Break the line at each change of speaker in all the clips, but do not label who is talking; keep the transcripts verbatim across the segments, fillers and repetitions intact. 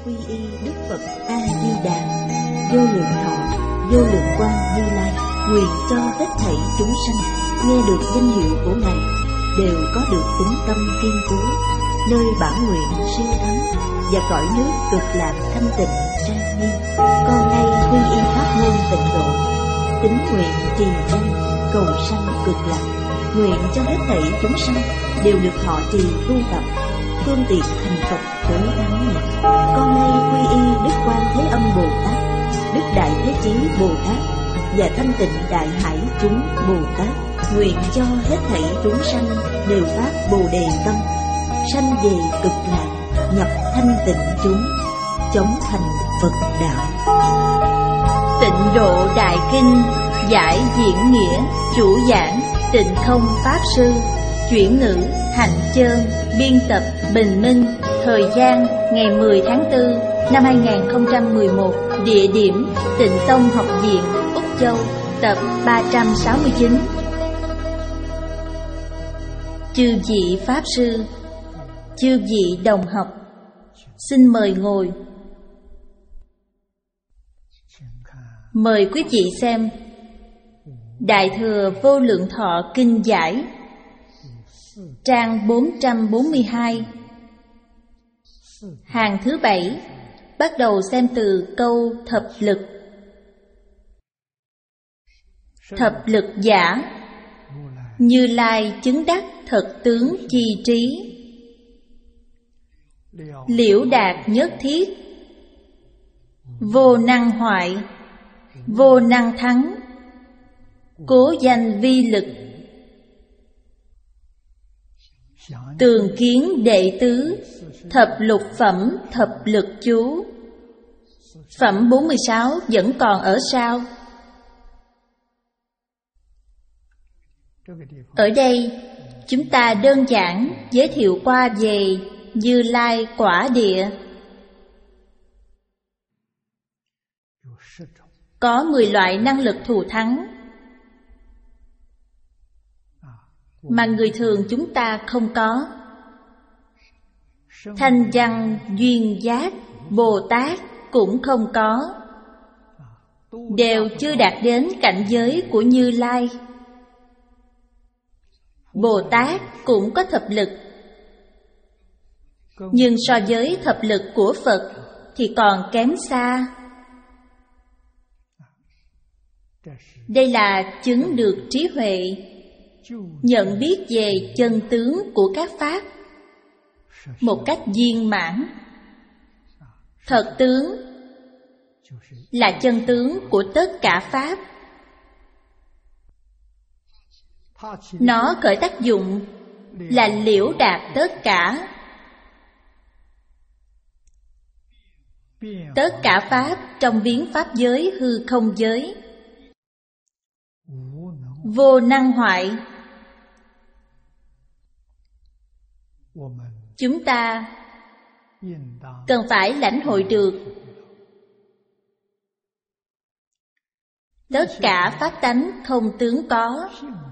quy y Đức Phật A Di Đà, vô lượng thọ, vô lượng quang Như Lai, nguyện cho hết thảy chúng sanh nghe được danh hiệu của Ngài đều có được tính tâm kiên cố, nơi bản nguyện siêu thắng và cõi nước cực lạc thanh tịnh trang nghiêm. Con nay quy y pháp môn tịnh độ, tín nguyện trì danh cầu sanh cực lạc, nguyện cho hết thảy chúng sanh đều được thọ trì tu tập, phương tiện thành Phật tối thắng nhật. Con nay quy y Đức Quan Thế Âm Bồ Tát, Đức Đại Thế Chí Bồ Tát và Thanh Tịnh Đại Hải chúng Bồ Tát, nguyện cho hết thảy chúng sanh đều phát Bồ Đề tâm, sanh về cực lạc, nhập thanh tịnh chúng, chống thành Phật đạo.
Tịnh Độ Đại Kinh giải diễn nghĩa, chủ giảng Tịnh Không Pháp Sư, chuyển ngữ Hạnh Chơn, biên tập Bình Minh. Thời gian ngày mười tháng tư năm hai nghìn không trăm mười một. Địa điểm Tịnh Tông Học viện, Úc Châu. Tập ba trăm sáu mươi chín. Chư vị Pháp Sư, chư vị đồng học, xin mời ngồi. Mời quý vị xem Đại Thừa Vô Lượng Thọ Kinh Giải, trang bốn trăm bốn mươi hai, hàng thứ bảy, bắt đầu xem từ câu thập lực. Thập lực giả, Như Lai chứng đắc thật tướng chi trí, liễu đạt nhất thiết, vô năng hoại, vô năng thắng, cố danh vi lực. Tường kiến đệ tứ, thập lục phẩm thập lực chú. Phẩm bốn mươi sáu vẫn còn ở sau. Ở đây chúng ta đơn giản giới thiệu qua về Như Lai quả địa. Có mười loại năng lực thù thắng mà người thường chúng ta không có. Thanh văn duyên giác Bồ Tát cũng không có, đều chưa đạt đến cảnh giới của Như Lai. Bồ Tát cũng có thập lực, nhưng so với thập lực của Phật thì còn kém xa. Đây là chứng được trí huệ, nhận biết về chân tướng của các pháp một cách viên mãn. Thật tướng là chân tướng của tất cả pháp. Nó khởi tác dụng là liễu đạt tất cả. Tất cả pháp trong biến pháp giới hư không giới. Vô năng hoại. Chúng ta cần phải lãnh hội được tất cả pháp tánh không tướng có.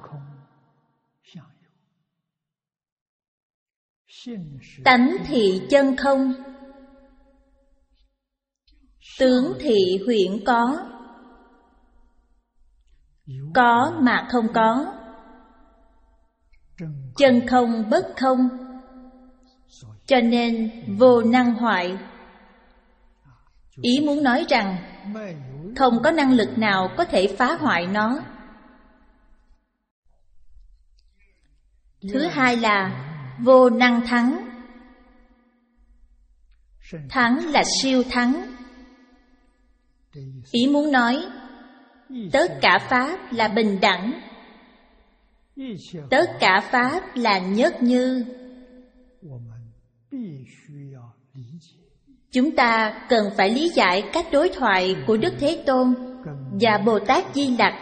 Tánh thì chân không, tướng thì huyễn có. Có mà không có, chân không bất không, cho nên vô năng hoại. Ý muốn nói rằng không có năng lực nào có thể phá hoại nó. Thứ hai là vô năng thắng. Thắng là siêu thắng. Ý muốn nói tất cả pháp là bình đẳng, tất cả pháp là nhất như. Chúng ta cần phải lý giải các đối thoại của Đức Thế Tôn và Bồ Tát Di Lặc.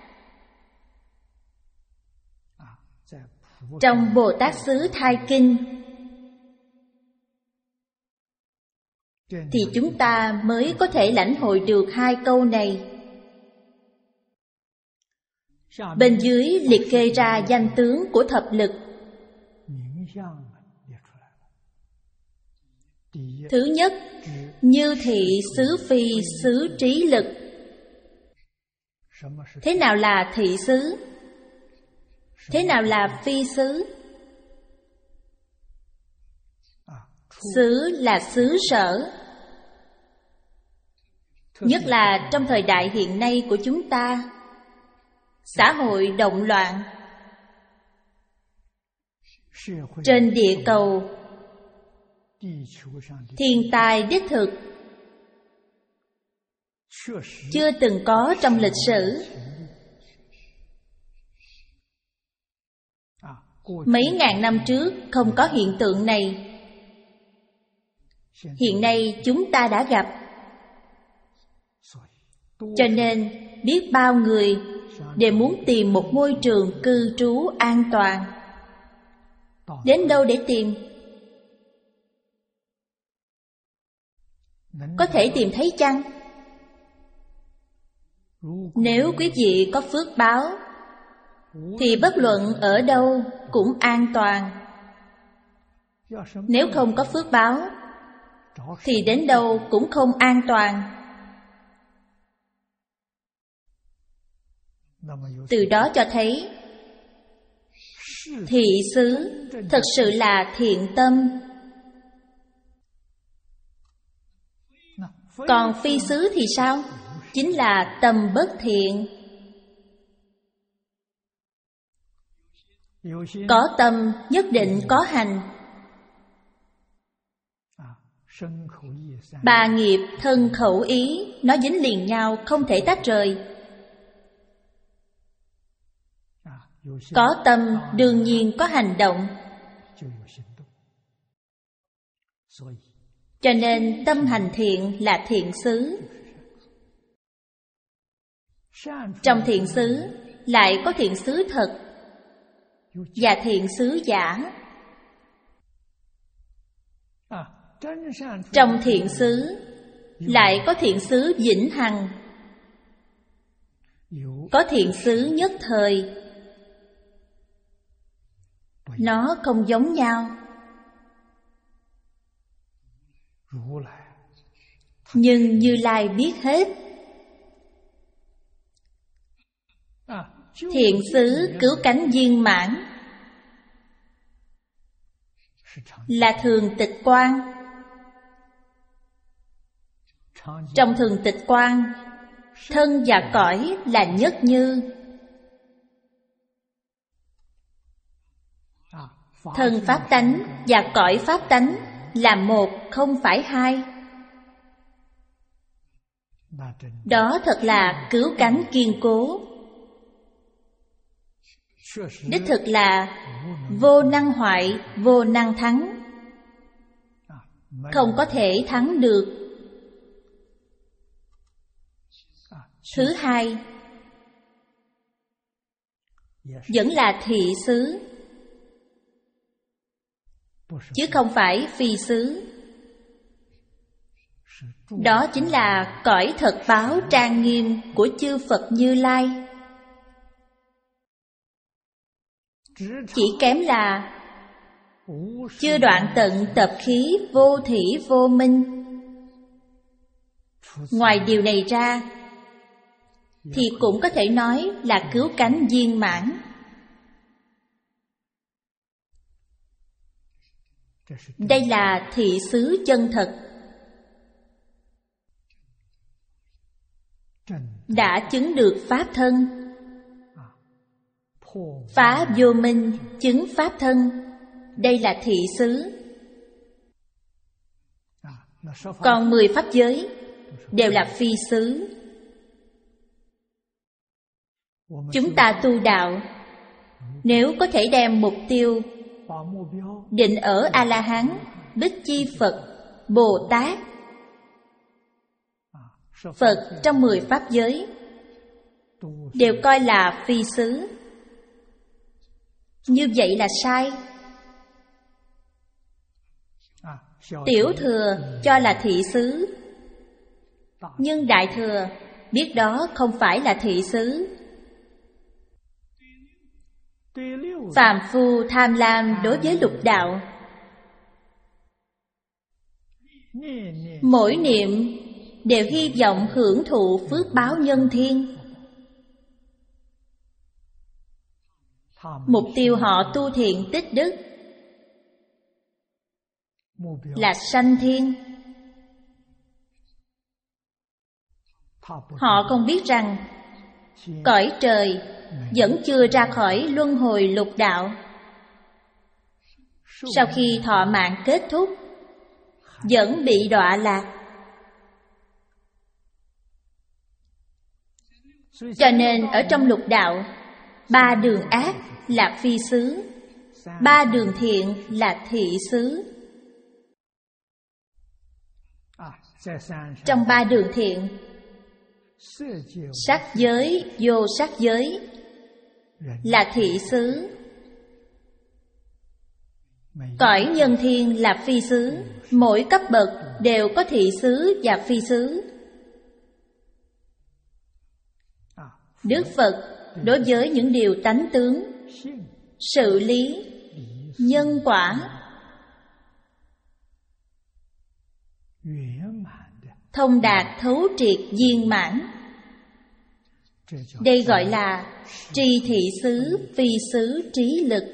Trong Bồ Tát Xứ Thai Kinh thì chúng ta mới có thể lãnh hội được hai câu này. Bên dưới liệt kê ra danh tướng của thập lực. Thứ nhất, như thị xứ phi xứ trí lực. Thế nào là thị xứ? Thế nào là phi xứ? Xứ là xứ sở. Nhất là trong thời đại hiện nay của chúng ta, xã hội động loạn, trên địa cầu thiên tai đích thực chưa từng có trong lịch sử. Mấy ngàn năm trước không có hiện tượng này. Hiện nay chúng ta đã gặp. Cho nên biết bao người đều muốn tìm một môi trường cư trú an toàn. Đến đâu để tìm? Có thể tìm thấy chăng? Nếu quý vị có phước báo thì bất luận ở đâu cũng an toàn. Nếu không có phước báo thì đến đâu cũng không an toàn. Từ đó cho thấy thị xứ thật sự là thiện tâm. Còn phi xứ thì sao? Chính là tâm bất thiện. Có tâm nhất định có hành. Ba nghiệp thân khẩu ý nó dính liền nhau, không thể tách rời. Có tâm đương nhiên có hành động. Cho nên tâm hành thiện là thiện xứ. Trong thiện xứ lại có thiện xứ thật và thiện xứ giả. Trong thiện xứ lại có thiện xứ vĩnh hằng, có thiện xứ nhất thời. Nó không giống nhau. Nhưng Như Lai biết hết. Thiện xứ cứu cánh viên mãn là thường tịch quan. Trong thường tịch quan, thân và cõi là nhất như. Thân pháp tánh và cõi pháp tánh là một, không phải hai. Đó thật là cứu cánh kiên cố. Đích thực là vô năng hoại, vô năng thắng. Không có thể thắng được. Thứ hai, vẫn là thị xứ, chứ không phải phi xứ. Đó chính là cõi thật báo trang nghiêm của chư Phật Như Lai. Chỉ kém là chưa đoạn tận tập khí vô thỉ vô minh. Ngoài điều này ra thì cũng có thể nói là cứu cánh viên mãn. Đây là thị xứ chân thật, đã chứng được pháp thân. Phá vô minh, chứng pháp thân. Đây là thị xứ. Còn mười pháp giới đều là phi xứ. Chúng ta tu đạo, nếu có thể đem mục tiêu định ở A-la-hán, Bích Chi Phật, Bồ Tát, Phật trong mười pháp giới đều coi là phi xứ, như vậy là sai. Tiểu thừa cho là thị xứ, nhưng đại thừa biết đó không phải là thị xứ. Phàm phu tham lam đối với lục đạo Mỗi niệm đều hy vọng hưởng thụ phước báo nhân thiên. Mục tiêu họ tu thiện tích đức là sanh thiên. Họ không biết rằng cõi trời vẫn chưa ra khỏi luân hồi lục đạo. Sau khi thọ mạng kết thúc, vẫn bị đọa lạc. Cho nên ở trong lục đạo, ba đường ác là phi xứ, ba đường thiện là thị xứ. Trong ba đường thiện, sắc giới, vô sắc giới là thị xứ, cõi nhân thiên là phi xứ. Mỗi cấp bậc đều có thị xứ và phi xứ. Đức Phật đối với những điều tánh tướng, sự lý, nhân quả thông đạt thấu triệt viên mãn. Đây gọi là tri thị xứ, phi xứ trí lực.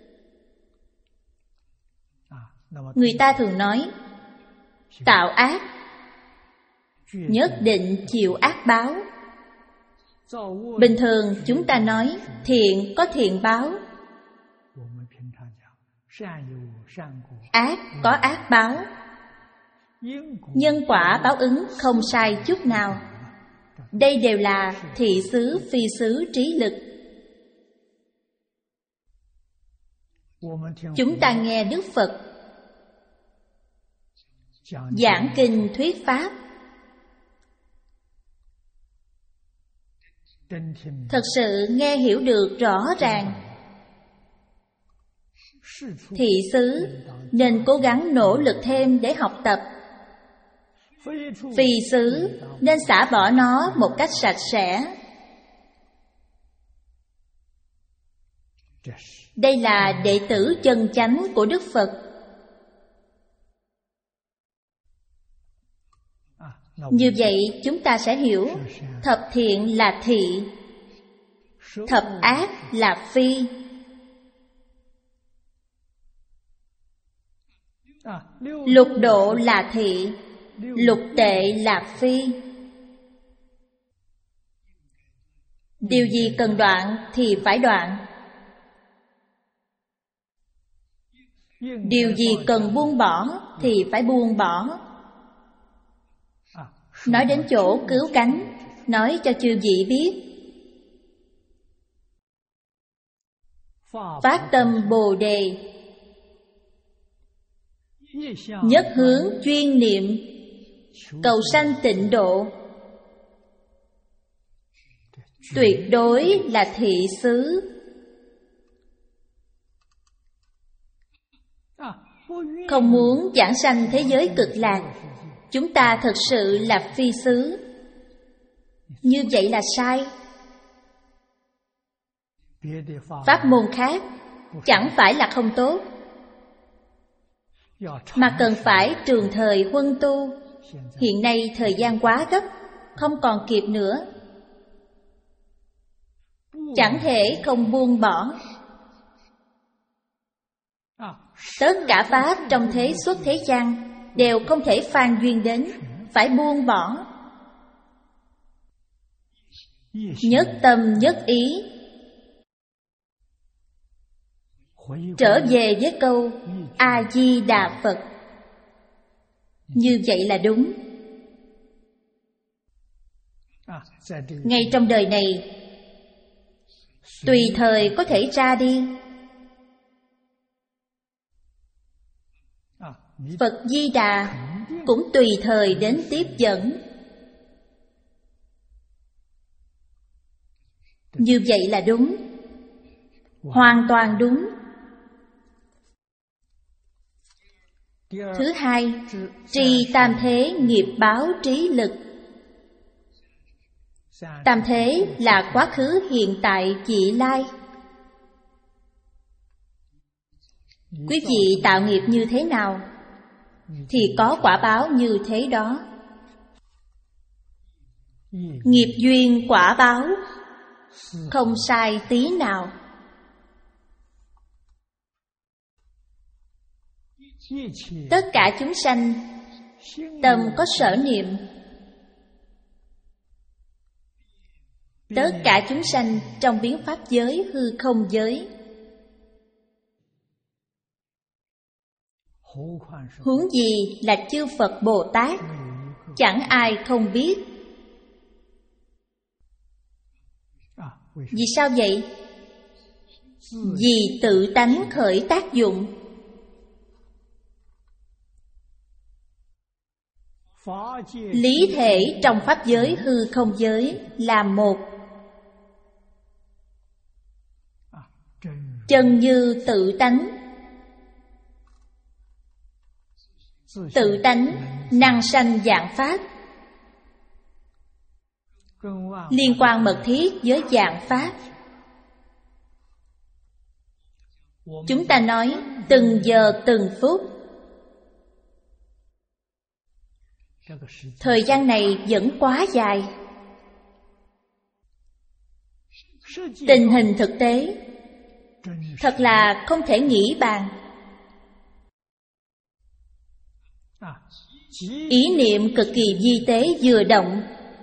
Người ta thường nói tạo ác nhất định chịu ác báo. Bình thường chúng ta nói thiện có thiện báo, ác có ác báo. Nhân quả báo ứng không sai chút nào. Đây đều là thị xứ, phi xứ trí lực. Chúng ta nghe Đức Phật giảng kinh thuyết pháp, thật sự nghe hiểu được rõ ràng. Thị xứ nên cố gắng nỗ lực thêm để học tập. Phi xứ nên xả bỏ nó một cách sạch sẽ. Đây là đệ tử chân chánh của Đức Phật. Như vậy chúng ta sẽ hiểu thập thiện là thị, thập ác là phi. Lục độ là thị, lục tệ là phi. Điều gì cần đoạn thì phải đoạn. Điều gì cần buông bỏ thì phải buông bỏ. Nói đến chỗ cứu cánh, nói cho chư vị biết. Phát tâm Bồ Đề, nhất hướng chuyên niệm, cầu sanh tịnh độ. Tuyệt đối là thị xứ. Không muốn giảng sanh thế giới cực lạc, chúng ta thật sự là phi xứ. Như vậy là sai. Pháp môn khác chẳng phải là không tốt, mà cần phải trường thời huân tu. Hiện nay thời gian quá gấp, không còn kịp nữa. Chẳng thể không buông bỏ. Tất cả pháp trong thế xuất thế gian đều không thể phan duyên đến, phải buông bỏ. Nhất tâm nhất ý. Trở về với câu A-di-đà Phật. Như vậy là đúng. Ngay trong đời này, tùy thời có thể ra đi. Phật Di Đà cũng tùy thời đến tiếp dẫn. Như vậy là đúng, hoàn toàn đúng. Thứ hai, trì tam thế nghiệp báo trí lực. Tam thế là quá khứ, hiện tại, vị lai. Quý vị tạo nghiệp như thế nào thì có quả báo như thế đó. Nghiệp duyên quả báo không sai tí nào. Tất cả chúng sanh tâm có sở niệm, tất cả chúng sanh trong biến pháp giới hư không giới, huống gì là chư Phật Bồ Tát, chẳng ai không biết. Vì sao vậy? Vì tự tánh khởi tác dụng. Lý thể trong pháp giới hư không giới là một. Chân như tự tánh. Tự tánh năng sanh vạn pháp, liên quan mật thiết với vạn pháp. Chúng ta nói từng giờ từng phút. Thời gian này vẫn quá dài. Tình hình thực tế thật là không thể nghĩ bàn. Ý niệm cực kỳ vi tế vừa động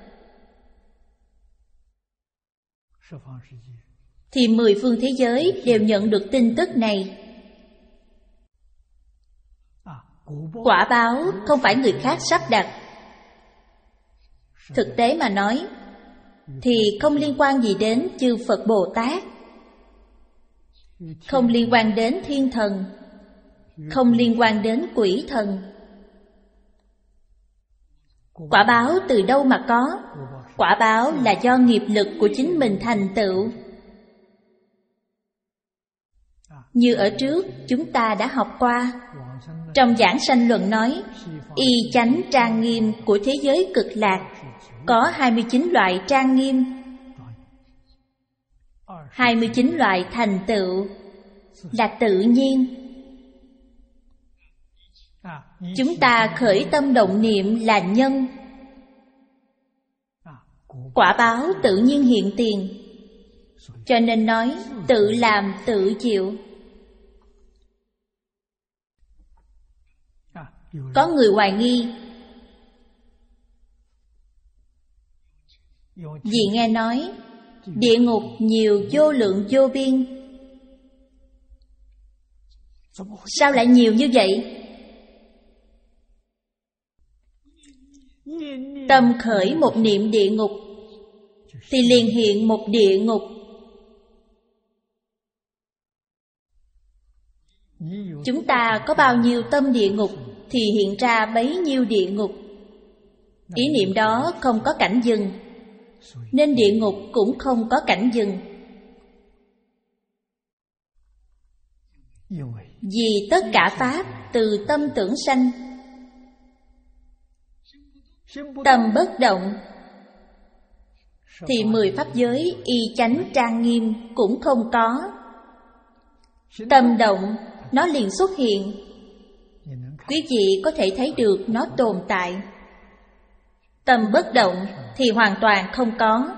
thì mười phương thế giới đều nhận được tin tức này. Quả báo không phải người khác sắp đặt. Thực tế mà nói thì không liên quan gì đến chư Phật Bồ Tát, không liên quan đến thiên thần, không liên quan đến quỷ thần. Quả báo từ đâu mà có? Quả báo là do nghiệp lực của chính mình thành tựu. Như ở trước chúng ta đã học qua, trong giảng sanh luận nói, y chánh trang nghiêm của thế giới cực lạc có hai mươi chín loại trang nghiêm, hai mươi chín loại thành tựu là tự nhiên. Chúng ta khởi tâm động niệm là nhân, quả báo tự nhiên hiện tiền. Cho nên nói tự làm tự chịu. Có người hoài nghi vì nghe nói địa ngục nhiều vô lượng vô biên. Sao lại nhiều như vậy? Tâm khởi một niệm địa ngục thì liền hiện một địa ngục. Chúng ta có bao nhiêu tâm địa ngục thì hiện ra bấy nhiêu địa ngục. Ý niệm đó không có cảnh dừng, nên địa ngục cũng không có cảnh dừng. Vì tất cả pháp từ tâm tưởng sanh. Tâm bất động thì mười pháp giới y chánh trang nghiêm cũng không có. Tâm động nó liền xuất hiện. Quý vị có thể thấy được nó tồn tại. Tâm bất động thì hoàn toàn không có.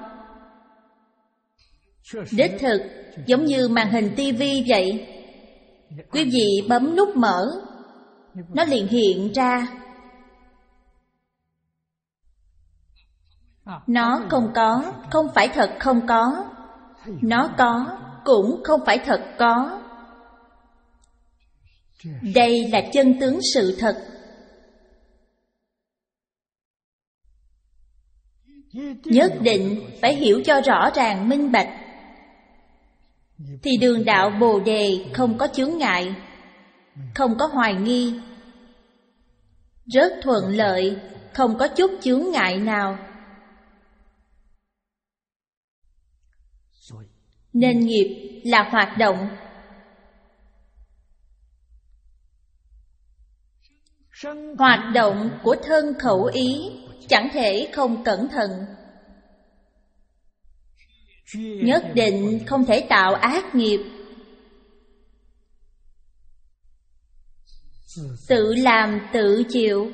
Đích thực giống như màn hình tivi vậy. Quý vị bấm nút mở, nó liền hiện ra. Nó không có, không phải thật không có. Nó có, cũng không phải thật có. Đây là chân tướng sự thật. Nhất định phải hiểu cho rõ ràng minh bạch, thì đường đạo Bồ Đề không có chướng ngại, không có hoài nghi, rất thuận lợi, không có chút chướng ngại nào. Nên nghiệp là hoạt động. Hoạt động của thân khẩu ý chẳng thể không cẩn thận. Nhất định không thể tạo ác nghiệp. tự làm tự chịu.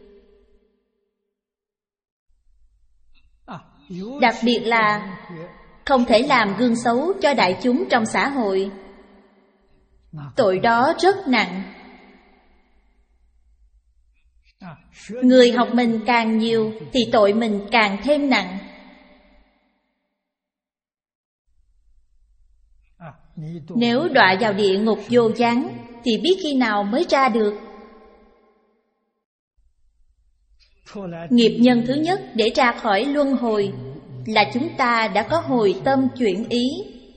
Đặc biệt là không thể làm gương xấu cho đại chúng trong xã hội. Tội đó rất nặng. Người học mình càng nhiều thì tội mình càng thêm nặng. Nếu đọa vào địa ngục vô gián thì biết khi nào mới ra được. Nghiệp nhân thứ nhất để ra khỏi luân hồi là chúng ta đã có hồi tâm chuyển ý,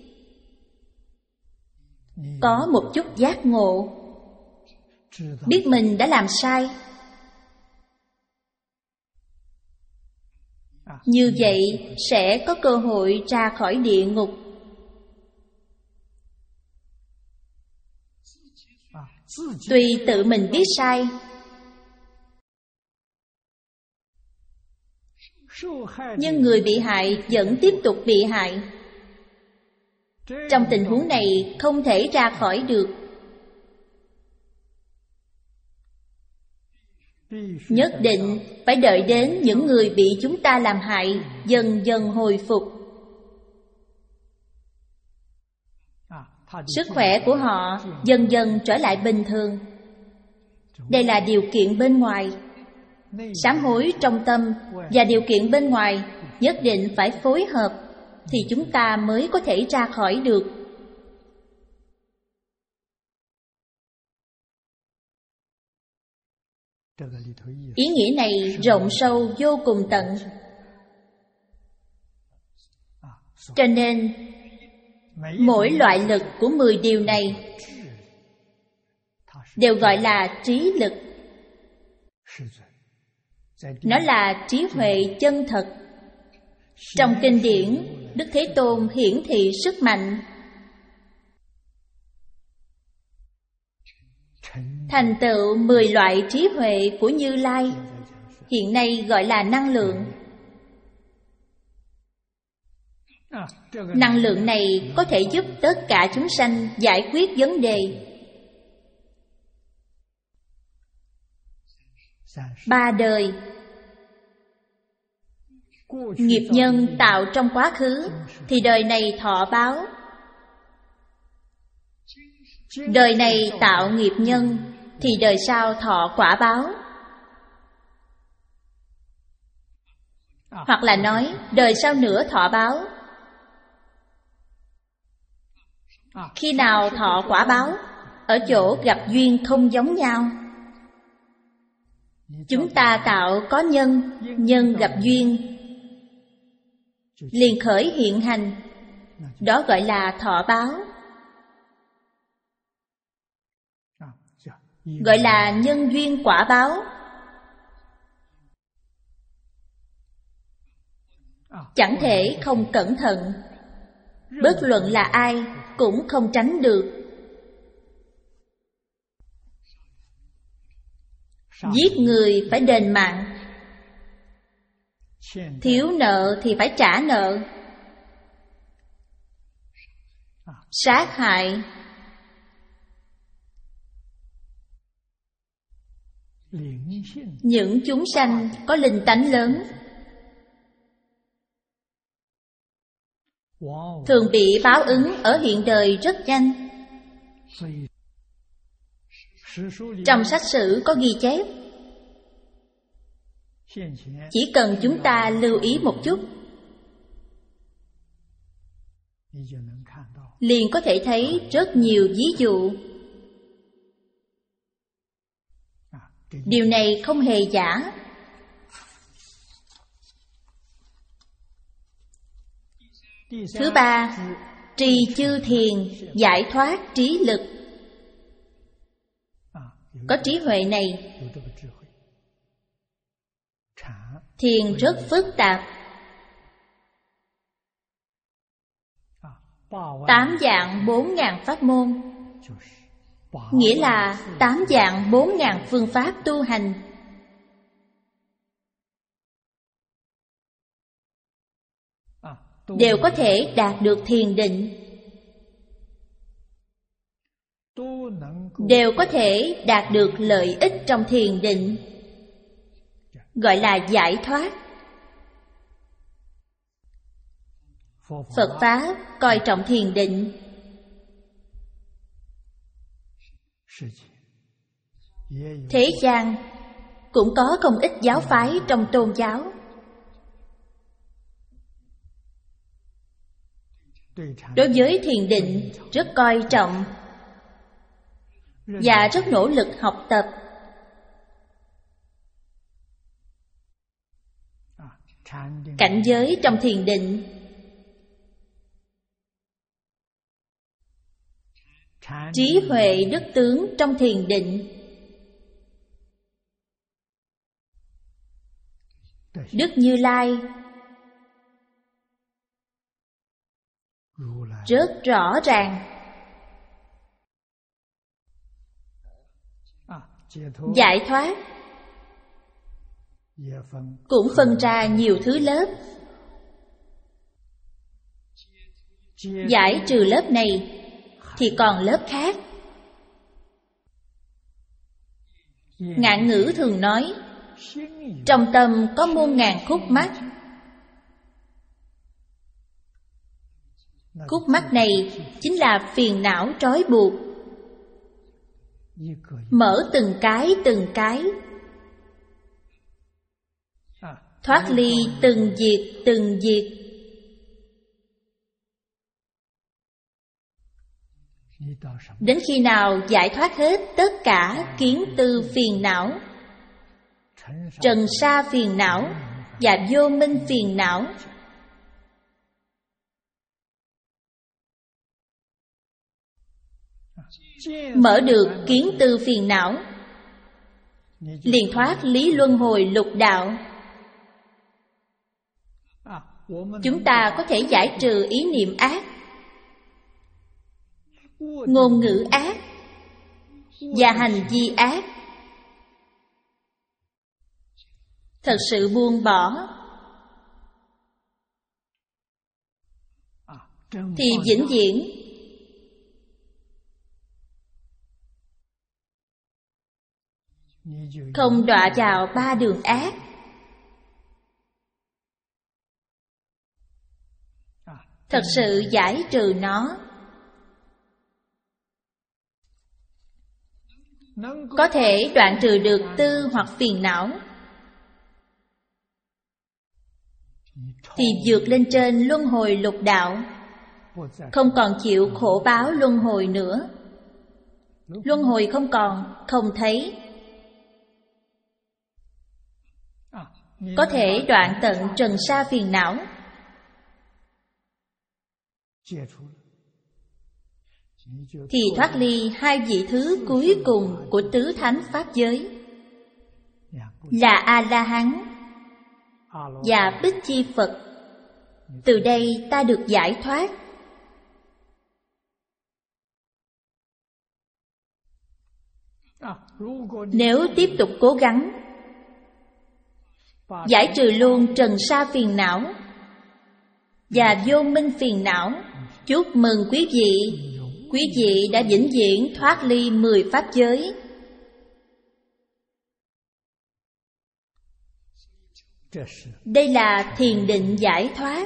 có một chút giác ngộ, biết mình đã làm sai. Như vậy sẽ có cơ hội ra khỏi địa ngục. Tuy tự mình biết sai, nhưng người bị hại vẫn tiếp tục bị hại. Trong tình huống này không thể ra khỏi được. Nhất định phải đợi đến những người bị chúng ta làm hại dần dần hồi phục. Sức khỏe của họ dần dần trở lại bình thường. Đây là điều kiện bên ngoài. Sám hối trong tâm và điều kiện bên ngoài nhất định phải phối hợp thì chúng ta mới có thể ra khỏi được. Ý nghĩa này rộng sâu vô cùng tận. Cho nên mỗi loại lực của mười điều này đều gọi là trí lực. Nó là trí huệ chân thật. Trong kinh điển, Đức Thế Tôn hiển thị sức mạnh. Thành tựu mười loại trí huệ của Như Lai, hiện nay gọi là năng lượng. Năng lượng này có thể giúp tất cả chúng sanh giải quyết vấn đề. Ba đời. Nghiệp nhân tạo trong quá khứ thì đời này thọ báo. Đời này tạo nghiệp nhân thì đời sau thọ quả báo. Hoặc là nói đời sau nữa thọ báo. Khi nào thọ quả báo? Ở chỗ gặp duyên không giống nhau. Chúng ta tạo có nhân, nhân gặp duyên liền khởi hiện hành. Đó gọi là thọ báo. Gọi là nhân duyên quả báo. Chẳng thể không cẩn thận. Bất luận là ai cũng không tránh được. Giết người phải đền mạng, thiếu nợ thì phải trả nợ. Sát hại, những chúng sanh có linh tánh lớn thường bị báo ứng ở hiện đời rất nhanh. Trong sách sử có ghi chép. Chỉ cần chúng ta lưu ý một chút, liền có thể thấy rất nhiều ví dụ. Điều này không hề giả. Thứ ba, trì chư thiền, giải thoát trí lực. Có trí huệ này, thiền rất phức tạp. Tám dạng bốn ngàn pháp môn, nghĩa là tám dạng bốn ngàn phương pháp tu hành. Đều có thể đạt được thiền định, đều có thể đạt được lợi ích trong thiền định, gọi là giải thoát. Phật Pháp coi trọng thiền định. Thế gian cũng có không ít giáo phái trong tôn giáo. Đối với thiền định rất coi trọng và rất nỗ lực học tập. Cảnh giới trong thiền định, trí huệ đức tướng trong thiền định, Đức Như Lai rất rõ ràng. Giải thoát cũng phân ra nhiều thứ lớp. Giải trừ lớp này thì còn lớp khác. Ngạn ngữ thường nói, trong tâm có muôn ngàn khúc mắc. Khúc mắc này chính là phiền não trói buộc, mở từng cái từng cái, thoát ly từng diệt từng diệt. Đến khi nào giải thoát hết tất cả kiến tư phiền não, trần sa phiền não và vô minh phiền não, mở được kiến tư phiền não, liền thoát lý luân hồi lục đạo. Chúng ta có thể giải trừ ý niệm ác, ngôn ngữ ác và hành vi ác. Thật sự buông bỏ thì vĩnh viễn không đọa vào ba đường ác. Thật sự giải trừ nó, có thể đoạn trừ được tư hoặc phiền não, thì vượt lên trên luân hồi lục đạo, không còn chịu khổ báo luân hồi nữa. Luân hồi không còn, không thấy. Có thể đoạn tận trần sa phiền não, thì thoát ly hai vị thứ cuối cùng của tứ thánh pháp giới, là A-la-hán và Bích Chi Phật. Từ đây ta được giải thoát. Nếu tiếp tục cố gắng giải trừ luôn trần sa phiền não và vô minh phiền não, chúc mừng quý vị, quý vị đã vĩnh viễn thoát ly mười pháp giới. Đây là thiền định giải thoát.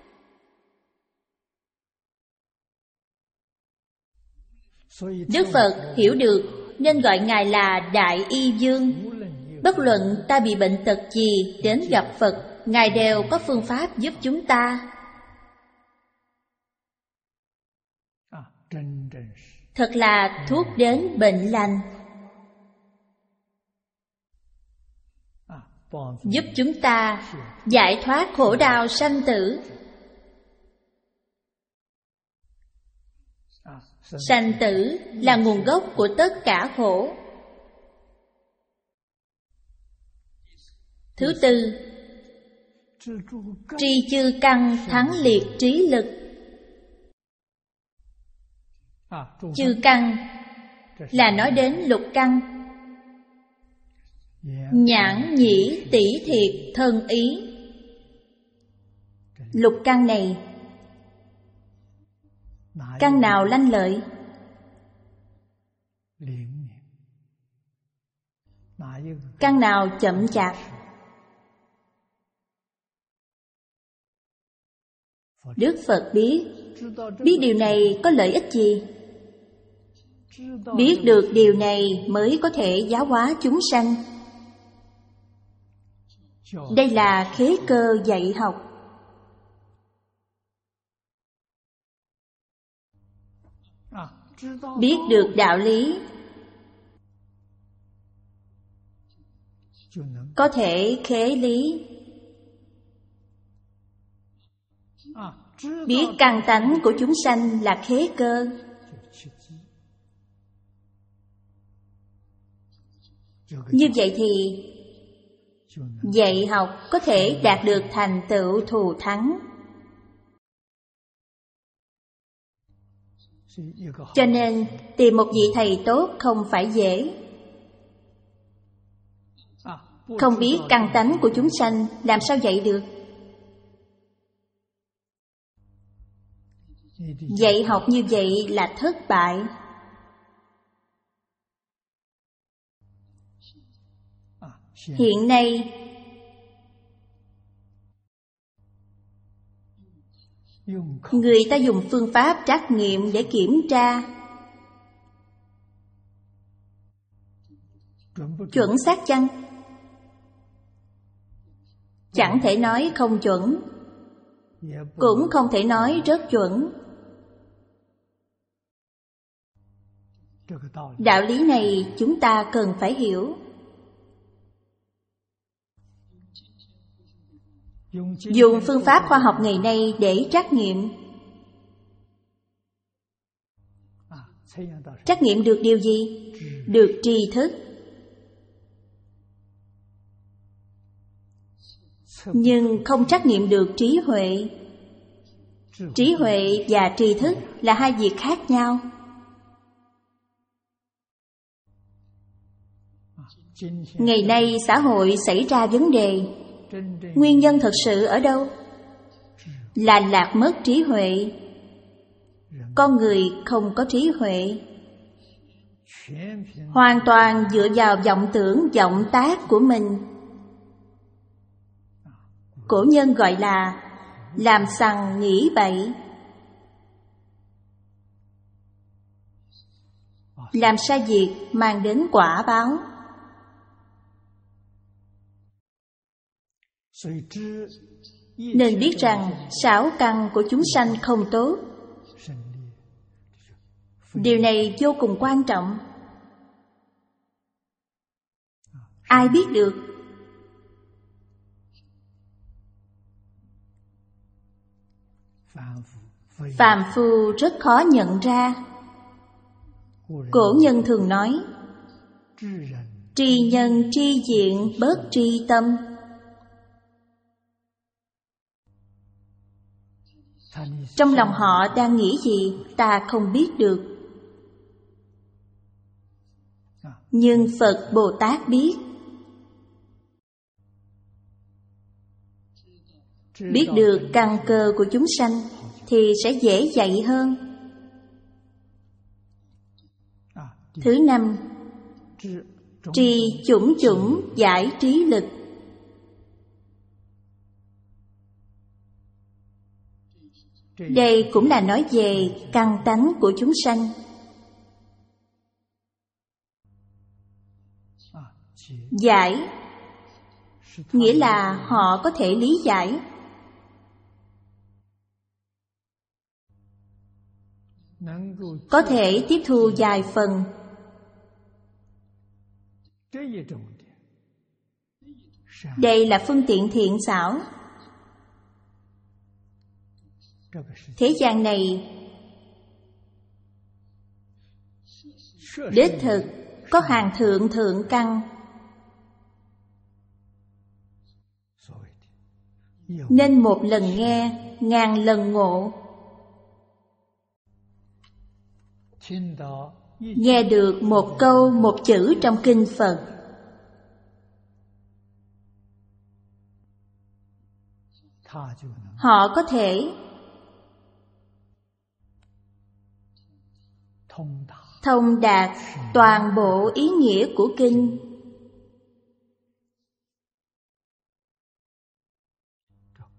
Đức Phật hiểu được nên gọi Ngài là Đại Y Dương. Bất luận ta bị bệnh tật gì đến gặp Phật, Ngài đều có phương pháp giúp chúng ta. Thật là thuốc đến bệnh lành, giúp chúng ta giải thoát khổ đau sanh tử. Sanh tử là nguồn gốc của tất cả khổ. Thứ tư, tri chư căn thắng liệt trí lực. Chư căn là nói đến lục căn: nhãn, nhĩ, tỷ, thiệt, thân, ý. Lục căn này, căn nào lanh lợi? căn nào chậm chạp. Đức Phật biết, biết điều này có lợi ích gì? Biết được điều này mới có thể giáo hóa chúng sanh. Đây là khế cơ dạy học. Biết được đạo lý, có thể khế lý. Biết căn tánh của chúng sanh là khế cơ. Như vậy thì dạy học có thể đạt được thành tựu thù thắng. Cho nên tìm một vị thầy tốt không phải dễ. Không biết căn tánh của chúng sanh, làm sao dạy được? Dạy học như vậy là thất bại. Hiện nay người ta dùng phương pháp trắc nghiệm để kiểm tra. Chuẩn xác chăng? Chẳng thể nói không chuẩn, cũng không thể nói rất chuẩn. Đạo lý này chúng ta cần phải hiểu. Dùng phương pháp khoa học ngày nay để trắc nghiệm. Trắc nghiệm được điều gì? Được tri thức. Nhưng không trắc nghiệm được trí huệ. Trí huệ và tri thức là hai việc khác nhau. Ngày nay xã hội xảy ra vấn đề. Nguyên nhân thật sự ở đâu? Là lạc mất trí huệ. Con người không có trí huệ, hoàn toàn dựa vào vọng tưởng, vọng tác của mình. Cổ nhân gọi là làm sằng nghĩ bậy. Làm sai việc mang đến quả báo. Nên biết rằng sáu căn của chúng sanh không tốt. Điều này vô cùng quan trọng. Ai biết được? Phàm phu rất khó nhận ra. Cổ nhân thường nói, tri nhân tri diện bớt tri tâm. Trong lòng họ đang nghĩ gì ta không biết được. Nhưng Phật Bồ Tát biết. Biết được căn cơ của chúng sanh thì sẽ dễ dạy hơn. Thứ năm, tri chủng chủng giải trí lực. Đây cũng là nói về căn tánh của chúng sanh. Giải nghĩa là họ có thể lý giải. Có thể tiếp thu vài phần. Đây là phương tiện thiện xảo. Thế gian này đích thực có hàng thượng thượng căn. Nên một lần nghe, ngàn lần ngộ. Nghe được một câu, một chữ trong kinh Phật, họ có thể thông đạt toàn bộ ý nghĩa của kinh.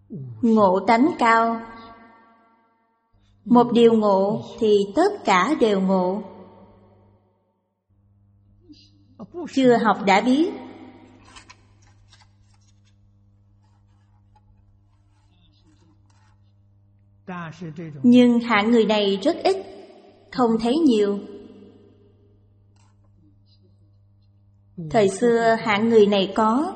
ngộ tánh cao. Một điều ngộ thì tất cả đều ngộ. Chưa học đã biết. Nhưng hạng người này rất ít, không thấy nhiều. Thời xưa hạng người này có.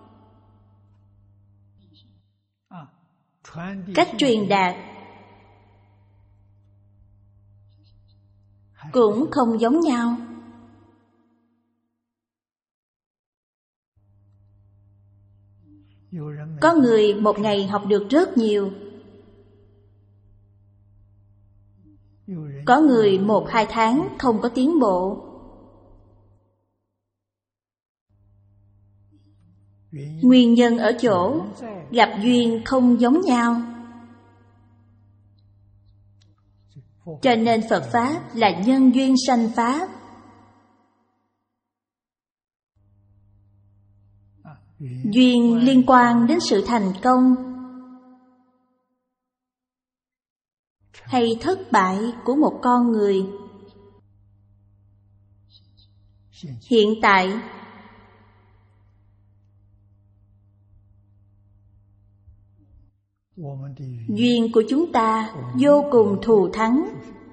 Cách truyền đạt cũng không giống nhau. Có người một ngày học được rất nhiều, có người một hai tháng không có tiến bộ. Nguyên nhân ở chỗ gặp duyên không giống nhau. Cho nên Phật Pháp là nhân duyên sanh Pháp. Duyên liên quan đến sự thành công hay thất bại của một con người. Hiện tại duyên của chúng ta vô cùng thù thắng.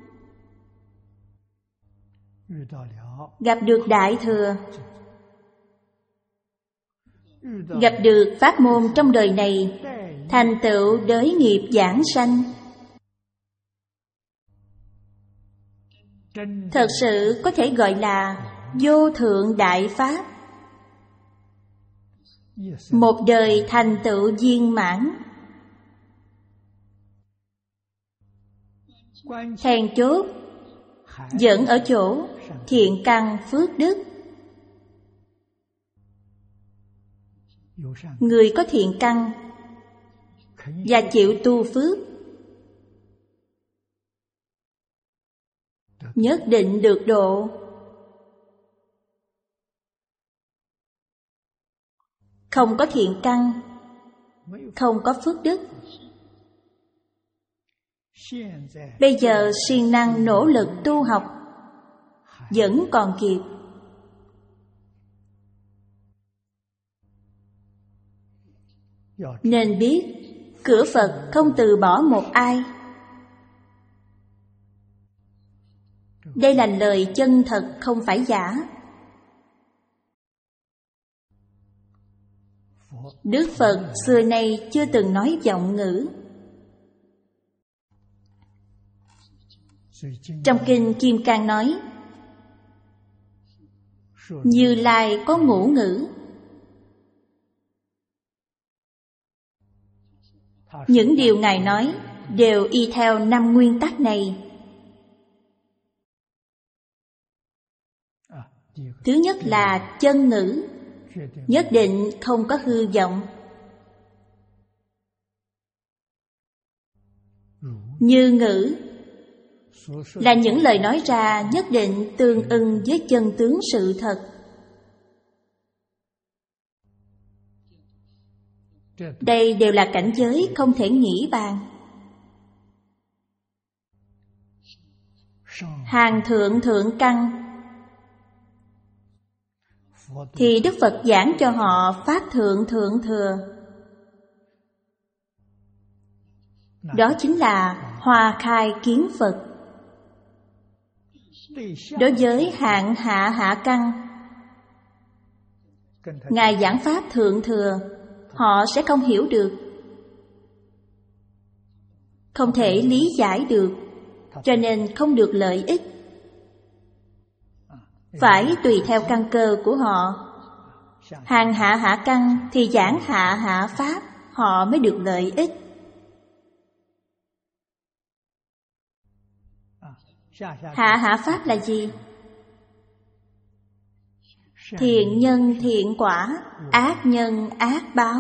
Gặp được Đại Thừa, gặp được pháp môn trong đời này, thành tựu đới nghiệp giảng sanh. Thật sự có thể gọi là vô thượng đại pháp. Một đời thành tựu viên mãn. Then chốt vẫn ở chỗ thiện căn phước đức. Người có thiện căn và chịu tu phước nhất định được độ. Không có thiện căn, không có phước đức, bây giờ siêng năng nỗ lực tu học vẫn còn kịp. Nên biết cửa Phật không từ bỏ một ai. Đây là lời chân thật, không phải giả. Đức Phật xưa nay chưa từng nói vọng ngữ. Trong kinh Kim Cang nói, Như Lai có ngũ ngữ. Những điều Ngài nói đều y theo năm nguyên tắc này. Thứ nhất là chân ngữ, nhất định không có hư vọng. Như ngữ là những lời nói ra nhất định tương ưng với chân tướng sự thật. Đây đều là cảnh giới không thể nghĩ bàn. Hàng thượng thượng căn thì Đức Phật giảng cho họ pháp thượng thượng thừa. Đó chính là hoa khai kiến Phật. Đối với hạng hạ hạ căn, Ngài giảng pháp thượng thừa, họ sẽ không hiểu được, không thể lý giải được, cho nên không được lợi ích. Phải tùy theo căn cơ của họ. Hàng hạ hạ căn thì giảng hạ hạ pháp, họ mới được lợi ích. Hạ hạ pháp là gì? Thiện nhân thiện quả, ác nhân ác báo.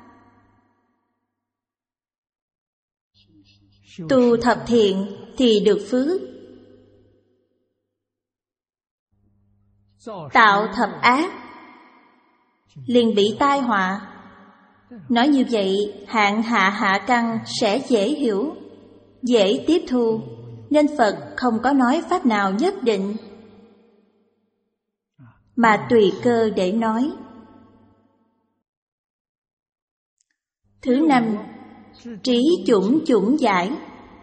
Tu thập thiện thì được phước, tạo thập ác liền bị tai họa. Nói như vậy, hạng hạ hạ căn sẽ dễ hiểu, dễ tiếp thu, nên Phật không có nói pháp nào nhất định, mà tùy cơ để nói. Thứ năm, trí chủng chủng giải.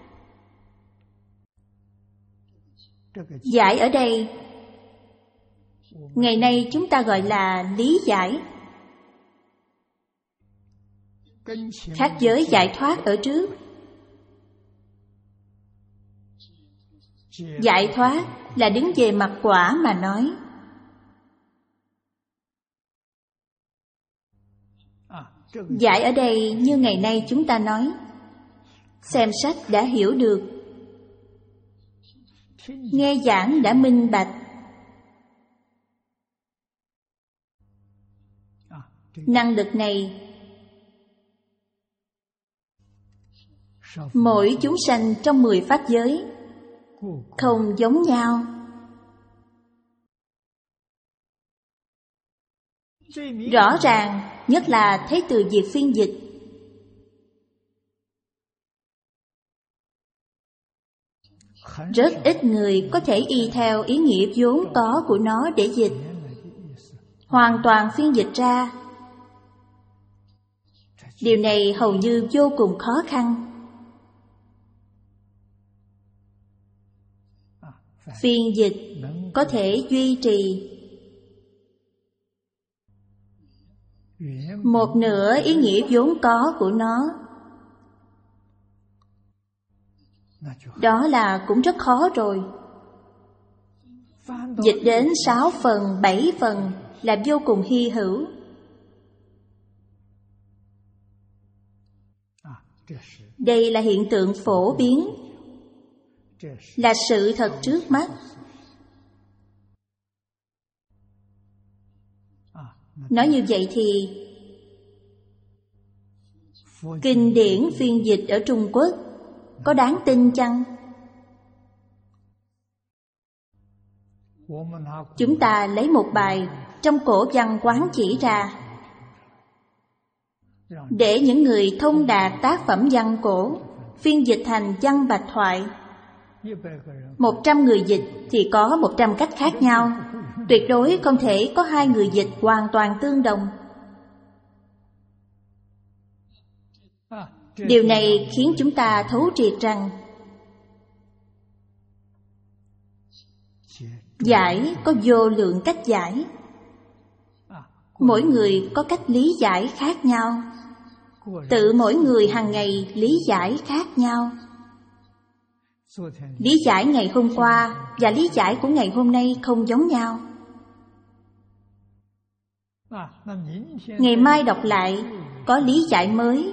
Giải ở đây, ngày nay chúng ta gọi là lý giải, khác với giải thoát ở trước. Giải thoát là đứng về mặt quả mà nói. Giải ở đây như ngày nay chúng ta nói, xem sách đã hiểu được, nghe giảng đã minh bạch. Năng lực này mỗi chúng sanh trong mười pháp giới không giống nhau. Rõ ràng nhất là thấy từ việc phiên dịch. Rất ít người có thể y theo ý nghĩa vốn có của nó để dịch, hoàn toàn phiên dịch ra. Điều này hầu như vô cùng khó khăn. Phiên dịch có thể duy trì một nửa ý nghĩa vốn có của nó, đó là cũng rất khó rồi. Dịch đến sáu phần, bảy phần là vô cùng hy hữu. Đây là hiện tượng phổ biến, là sự thật trước mắt. Nói như vậy thì kinh điển phiên dịch ở Trung Quốc có đáng tin chăng? Chúng ta lấy một bài trong cổ văn quán chỉ ra, để những người thông đạt tác phẩm văn cổ phiên dịch thành văn bạch thoại. Một trăm người dịch thì có một trăm cách khác nhau, tuyệt đối không thể có hai người dịch hoàn toàn tương đồng. Điều này khiến chúng ta thấu triệt rằng giải có vô lượng cách giải, mỗi người có cách lý giải khác nhau, tự mỗi người hàng ngày lý giải khác nhau. Lý giải ngày hôm qua và lý giải của ngày hôm nay không giống nhau. Ngày mai đọc lại có lý giải mới.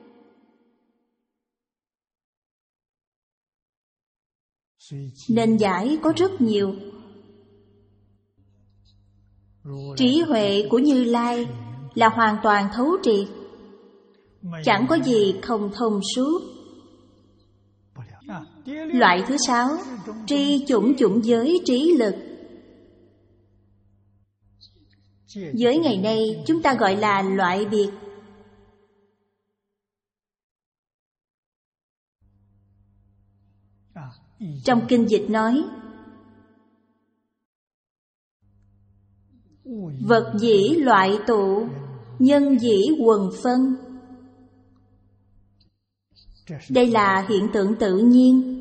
Nên giải có rất nhiều. Trí huệ của Như Lai là hoàn toàn thấu triệt, chẳng có gì không thông suốt. Loại thứ sáu, tri chủng chủng giới trí lực. Giới ngày nay chúng ta gọi là loại biệt. Trong kinh dịch nói, vật dĩ loại tụ, nhân dĩ quần phân. Đây là hiện tượng tự nhiên.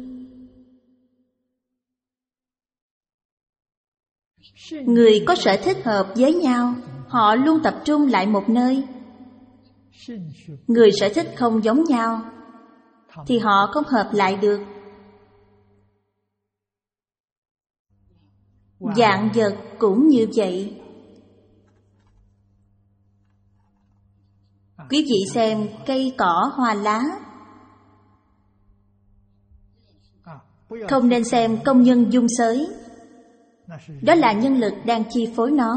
Người có sở thích hợp với nhau, họ luôn tập trung lại một nơi. Người sở thích không giống nhau thì họ không hợp lại được. Vạn vật cũng như vậy. Quý vị xem cây cỏ hoa lá, không nên xem công nhân dung xới, đó là nhân lực đang chi phối nó.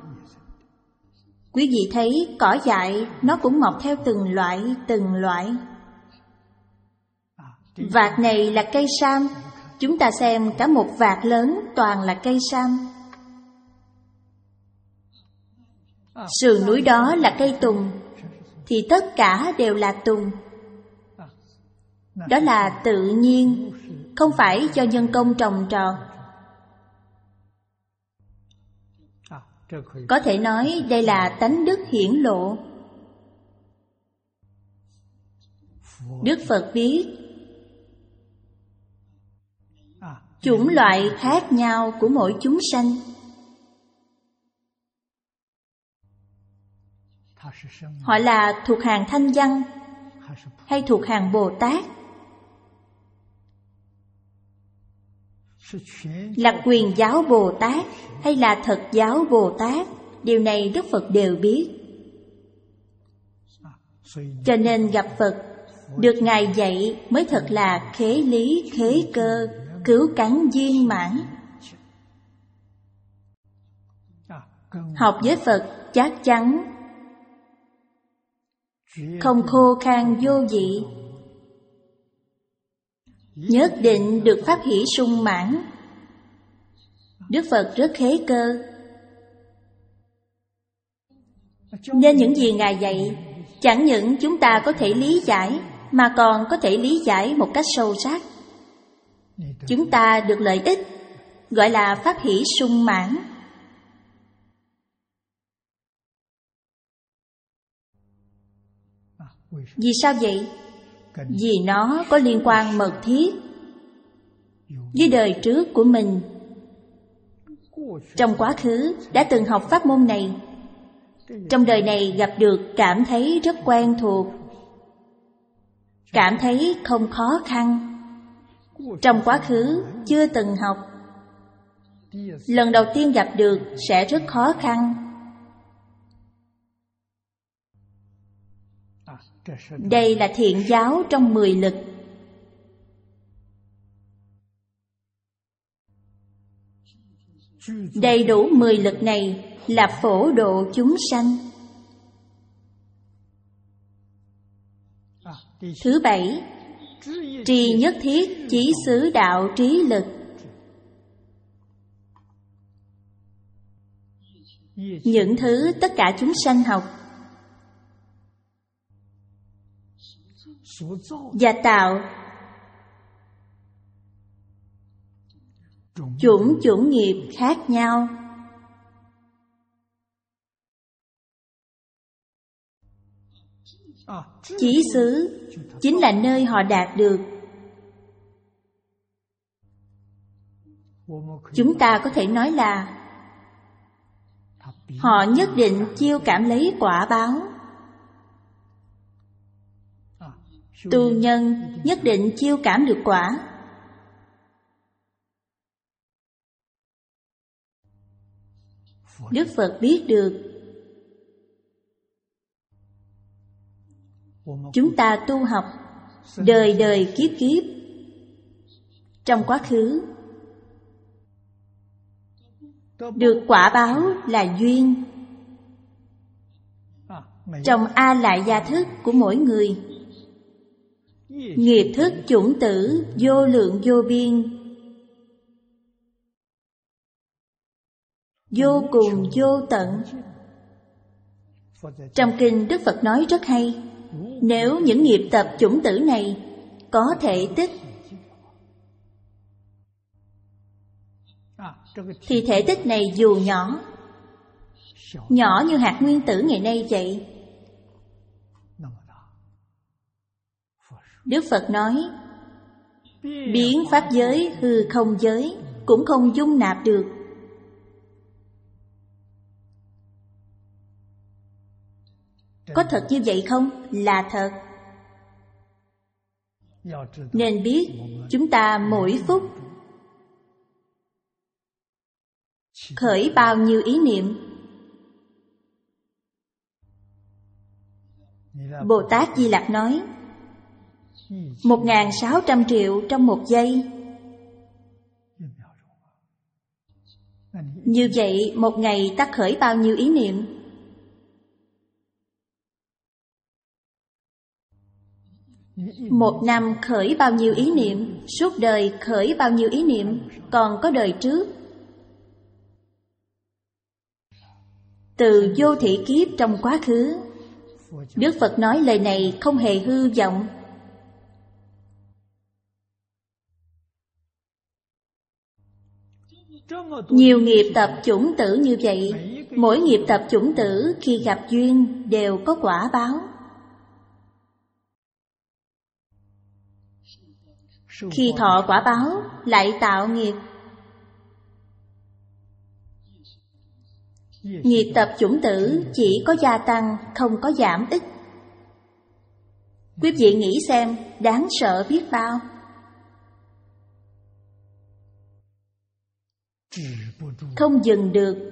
Quý vị thấy cỏ dại nó cũng mọc theo từng loại từng loại. Vạt này là cây sam, chúng ta xem cả một vạt lớn toàn là cây sam. Sườn núi đó là cây tùng, thì tất cả đều là tùng. Đó là tự nhiên, không phải do nhân công trồng trọt. Có thể nói đây là tánh đức hiển lộ. Đức Phật biết chủng loại khác nhau của mỗi chúng sanh. Họ là thuộc hàng thanh văn hay thuộc hàng Bồ Tát, là quyền giáo Bồ Tát hay là thật giáo Bồ Tát, điều này Đức Phật đều biết. Cho nên gặp Phật, được Ngài dạy mới thật là khế lý khế cơ, cứu cánh viên mãn. Học với Phật chắc chắn không khô khan vô vị, nhất định được pháp hỷ sung mãn. Đức Phật rất khế cơ, nên những gì Ngài dạy chẳng những chúng ta có thể lý giải, mà còn có thể lý giải một cách sâu sắc. Chúng ta được lợi ích, gọi là pháp hỷ sung mãn. Vì sao vậy? Vì nó có liên quan mật thiết với đời trước của mình. Trong quá khứ đã từng học pháp môn này, trong đời này gặp được cảm thấy rất quen thuộc, cảm thấy không khó khăn. Trong quá khứ chưa từng học, lần đầu tiên gặp được sẽ rất khó khăn. Đây là thiện giáo trong mười lực. Đầy đủ mười lực này là phổ độ chúng sanh. Thứ bảy, trì nhất thiết chí xứ đạo trí lực. Những thứ tất cả chúng sanh học và tạo chủng chủng nghiệp khác nhau. Chí xứ chính là nơi họ đạt được. Chúng ta có thể nói là họ nhất định chiêu cảm lấy quả báo. Tu nhân nhất định chiêu cảm được quả. Đức Phật biết được chúng ta tu học đời đời kiếp kiếp, trong quá khứ được quả báo là duyên. Trong A Lại Gia thức của mỗi người, nghiệp thức chủng tử vô lượng vô biên, vô cùng vô tận. Trong kinh Đức Phật nói rất hay, nếu những nghiệp tập chủng tử này có thể tích, thì thể tích này dù nhỏ, nhỏ như hạt nguyên tử ngày nay vậy. Đức Phật nói, biến pháp giới hư không giới cũng không dung nạp được. Có thật như vậy không? Là thật. Nên biết chúng ta mỗi phút khởi bao nhiêu ý niệm. Bồ Tát Di Lặc nói một ngàn sáu trăm triệu trong một giây. Như vậy một ngày ta khởi bao nhiêu ý niệm? Một năm khởi bao nhiêu ý niệm? Suốt đời khởi bao nhiêu ý niệm? Còn có đời trước. Từ vô thị kiếp trong quá khứ, Đức Phật nói lời này không hề hư vọng. Nhiều nghiệp tập chủng tử như vậy, mỗi nghiệp tập chủng tử khi gặp duyên đều có quả báo. Khi thọ quả báo lại tạo nghiệp. Nghiệp tập chủng tử chỉ có gia tăng, không có giảm ít. Quý vị nghĩ xem, đáng sợ biết bao. Không dừng được.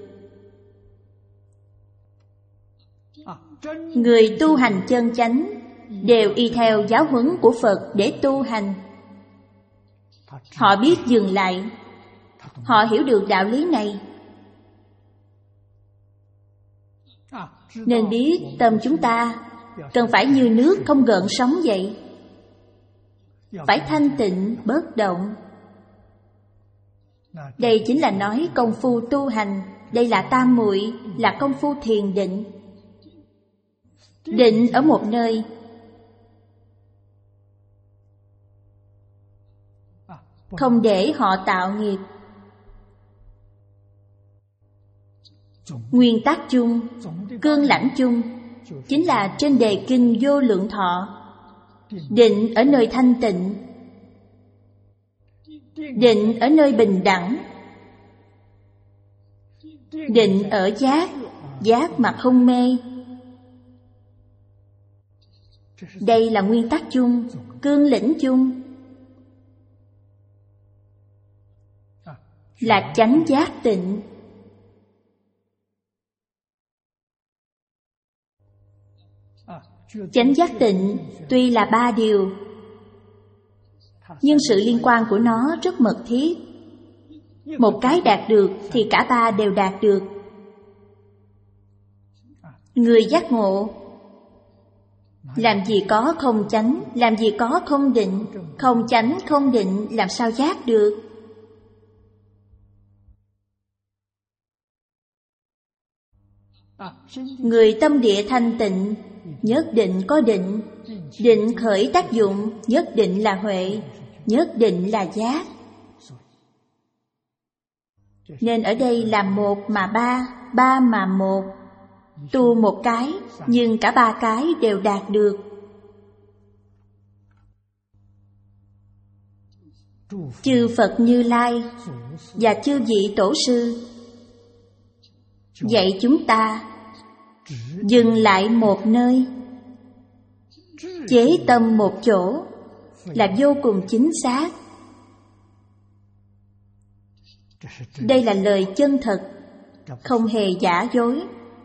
Người tu hành chân chánh đều y theo giáo huấn của Phật để tu hành. Họ biết dừng lại. Họ hiểu được đạo lý này. Nên biết tâm chúng ta cần phải như nước không gợn sóng vậy. Phải thanh tịnh bất động. Đây chính là nói công phu tu hành. Đây là tam muội, là công phu thiền định. Định ở một nơi, không để họ tạo nghiệp. Nguyên tắc chung, cương lãnh chung chính là trên đề kinh Vô Lượng Thọ. Định ở nơi thanh tịnh, định ở nơi bình đẳng, định ở giác, giác mà không mê. Đây là nguyên tắc chung, cương lĩnh chung, là chánh giác tịnh. Chánh giác tịnh tuy là ba điều, nhưng sự liên quan của nó rất mật thiết. Một cái đạt được thì cả ba đều đạt được. Người giác ngộ, làm gì có không chánh, làm gì có không định. Không chánh không định làm sao giác được. Người tâm địa thanh tịnh nhất định có định. Định khởi tác dụng nhất định là huệ, nhất định là giác. Nên ở đây là một mà ba, ba mà một. Tu một cái, nhưng cả ba cái đều đạt được. Chư Phật Như Lai và chư vị Tổ sư dạy chúng ta dừng lại một nơi, chế tâm một chỗ là vô cùng chính xác. Đây là lời chân thật, không hề giả dối.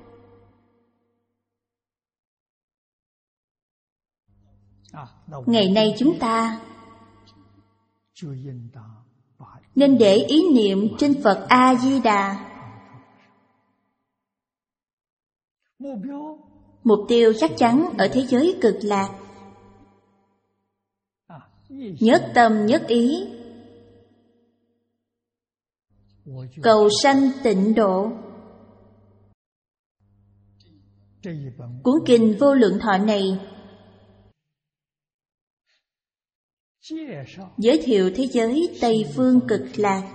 Ngày nay chúng ta nên để ý niệm trên Phật A-di-đà. Mục tiêu chắc chắn ở thế giới cực lạc. Nhất tâm nhất ý, cầu sanh tịnh độ. Cuốn kinh Vô Lượng Thọ này giới thiệu thế giới Tây Phương Cực Lạc,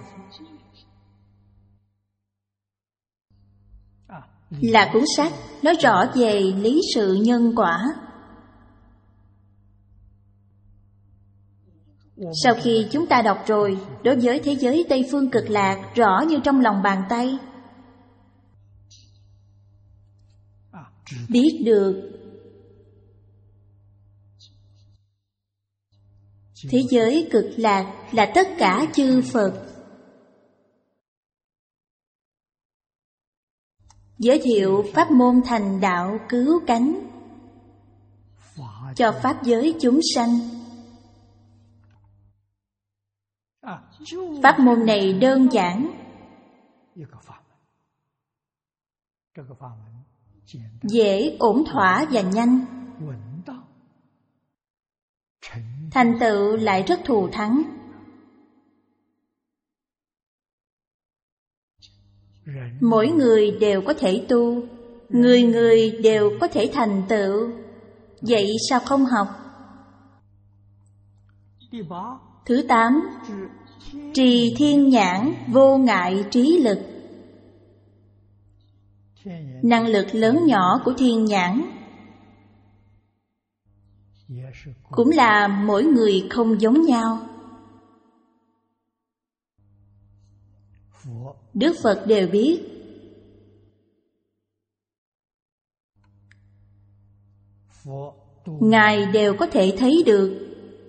là cuốn sách nói rõ về lý sự nhân quả. Sau khi chúng ta đọc rồi, đối với thế giới Tây Phương Cực Lạc rõ như trong lòng bàn tay. Biết được thế giới Cực Lạc là tất cả chư Phật. Giới thiệu pháp môn thành đạo cứu cánh cho pháp giới chúng sanh. Pháp môn này đơn giản, dễ, ổn thỏa và nhanh. Thành tựu lại rất thù thắng. Mỗi người đều có thể tu, người người đều có thể thành tựu. Vậy sao không học? Thứ tám, trì thiên nhãn vô ngại trí lực. Năng lực lớn nhỏ của thiên nhãn cũng là mỗi người không giống nhau. Đức Phật đều biết. Ngài đều có thể thấy được.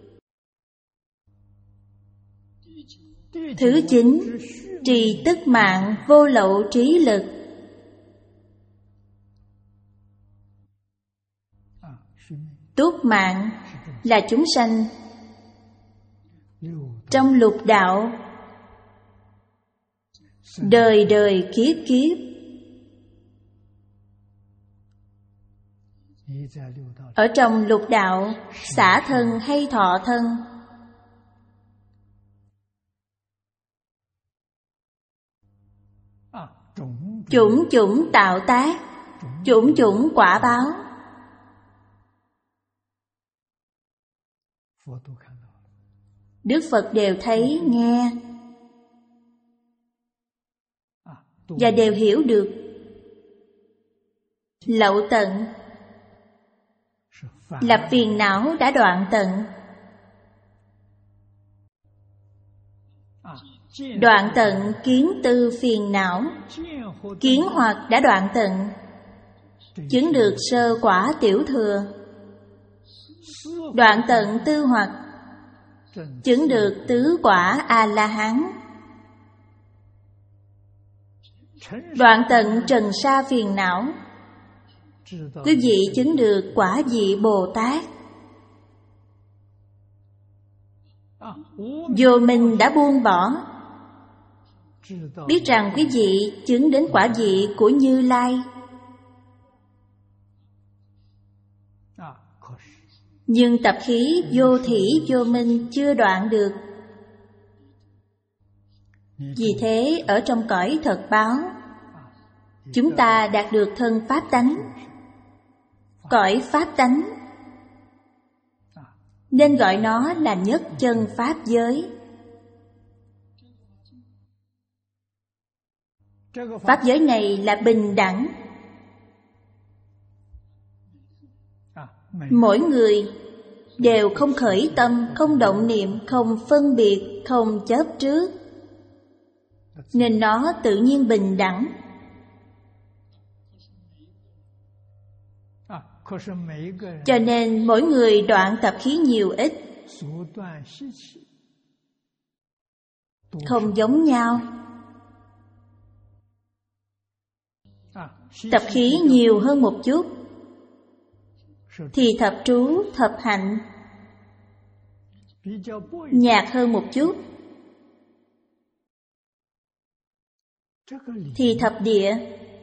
Thứ chín, trì tức mạng vô lậu trí lực. Túc mạng là chúng sanh trong lục đạo, đời đời kiếp kiếp. Ở trong lục đạo, xả thân hay thọ thân, chủng chủng tạo tác, chủng chủng quả báo. Đức Phật đều thấy, nghe và đều hiểu được. Lậu tận là phiền não đã đoạn tận. Đoạn tận kiến tư phiền não, kiến hoặc đã đoạn tận, chứng được sơ quả tiểu thừa. Đoạn tận tư hoặc, chứng được tứ quả A-la-hán. Đoạn tận trần sa phiền não, quý vị chứng được quả vị Bồ Tát. Vô minh đã buông bỏ, biết rằng quý vị chứng đến quả vị của Như Lai. Nhưng tập khí vô thỉ vô minh chưa đoạn được. Vì thế ở trong cõi thật báo, chúng ta đạt được thân pháp tánh, cõi pháp tánh, nên gọi nó là nhất chân pháp giới. Pháp giới này là bình đẳng. Mỗi người đều không khởi tâm, không động niệm, không phân biệt, không chấp trước, nên nó tự nhiên bình đẳng. Cho nên mỗi người đoạn tập khí nhiều ít không giống nhau. Tập khí nhiều hơn một chút thì thập trú, thập hạnh. Nhạt hơn một chút thì thập địa.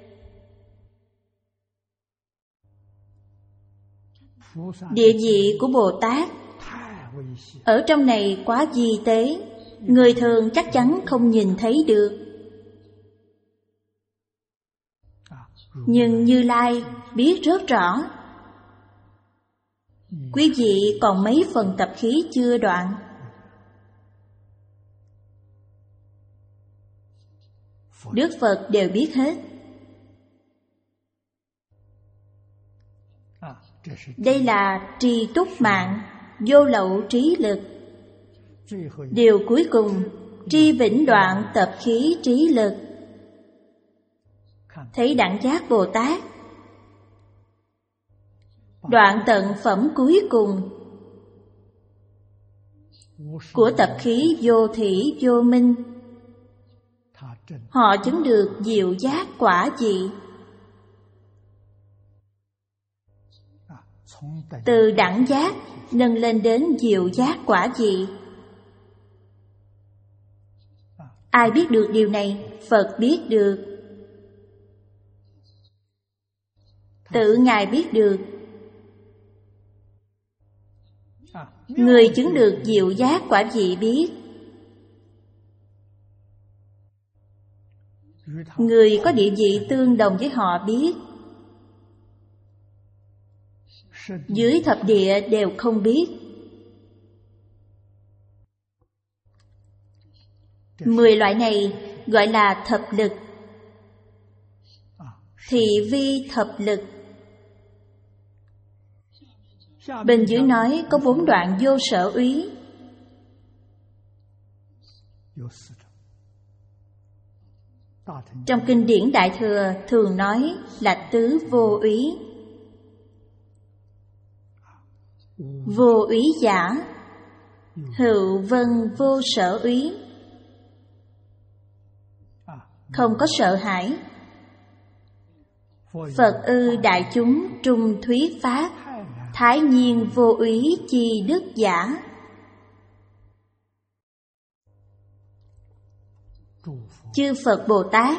Địa vị của Bồ Tát ở trong này quá vi tế, người thường chắc chắn không nhìn thấy được. Nhưng Như Lai biết rất rõ. Quý vị còn mấy phần tập khí chưa đoạn. Đức Phật đều biết hết. Đây là trì túc mạng, vô lậu trí lực. Điều cuối cùng, tri vĩnh đoạn tập khí trí lực. Thấy đẳng giác Bồ Tát đoạn tận phẩm cuối cùng của tập khí vô thỉ vô minh. Họ chứng được diệu giác quả vị. Từ đẳng giác nâng lên đến diệu giác quả vị. Ai biết được điều này? Phật biết được. Tự Ngài biết được. Người chứng được diệu giác quả vị biết. Người có địa vị tương đồng với họ biết. dưới thập địa đều không biết. Mười loại này gọi là thập lực. Thị vi thập lực. Bên dưới nói có bốn đoạn vô sở úy. Trong kinh điển Đại Thừa thường nói là tứ vô úy. Vô úy giả, hữu vân vô sở úy. Không có sợ hãi. Phật ư đại chúng trung thuyết pháp, thái nhiên vô úy chi đức giả. Chư Phật Bồ Tát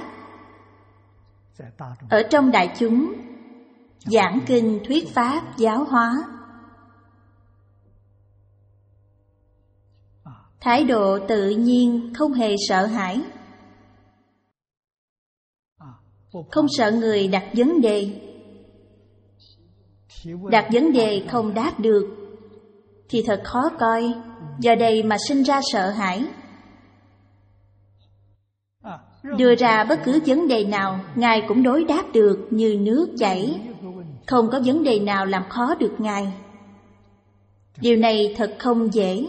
ở trong đại chúng giảng kinh thuyết pháp giáo hóa, thái độ tự nhiên, không hề sợ hãi, không sợ người đặt vấn đề. Đặt vấn đề không đáp được thì thật khó coi, do đây mà sinh ra sợ hãi. Đưa ra bất cứ vấn đề nào, Ngài cũng đối đáp được như nước chảy, không có vấn đề nào làm khó được Ngài. Điều này thật không dễ.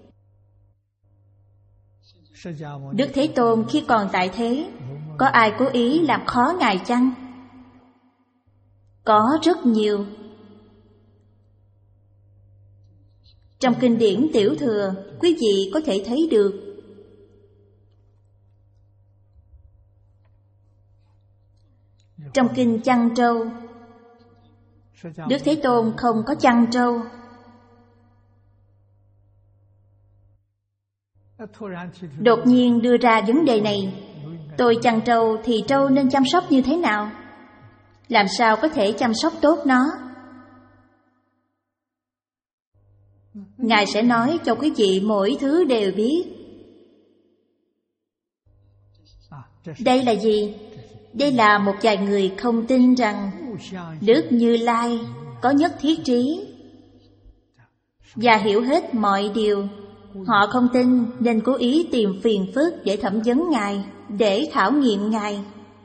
Đức Thế Tôn khi còn tại thế, có ai cố ý làm khó Ngài chăng? Có rất nhiều. Trong kinh điển Tiểu Thừa, quý vị có thể thấy được. Trong kinh Chăn Trâu, Đức Thế Tôn không có chăn trâu. Đột nhiên đưa ra vấn đề này: tôi chăn trâu thì trâu nên chăm sóc như thế nào? Làm sao có thể chăm sóc tốt nó? Ngài sẽ nói cho quý vị mỗi thứ đều biết. Đây là gì? Đây là một vài người không tin rằng Đức Như Lai có nhất thiết trí và hiểu hết mọi điều. Họ không tin nên cố ý tìm phiền phức để thẩm vấn Ngài, để khảo nghiệm Ngài.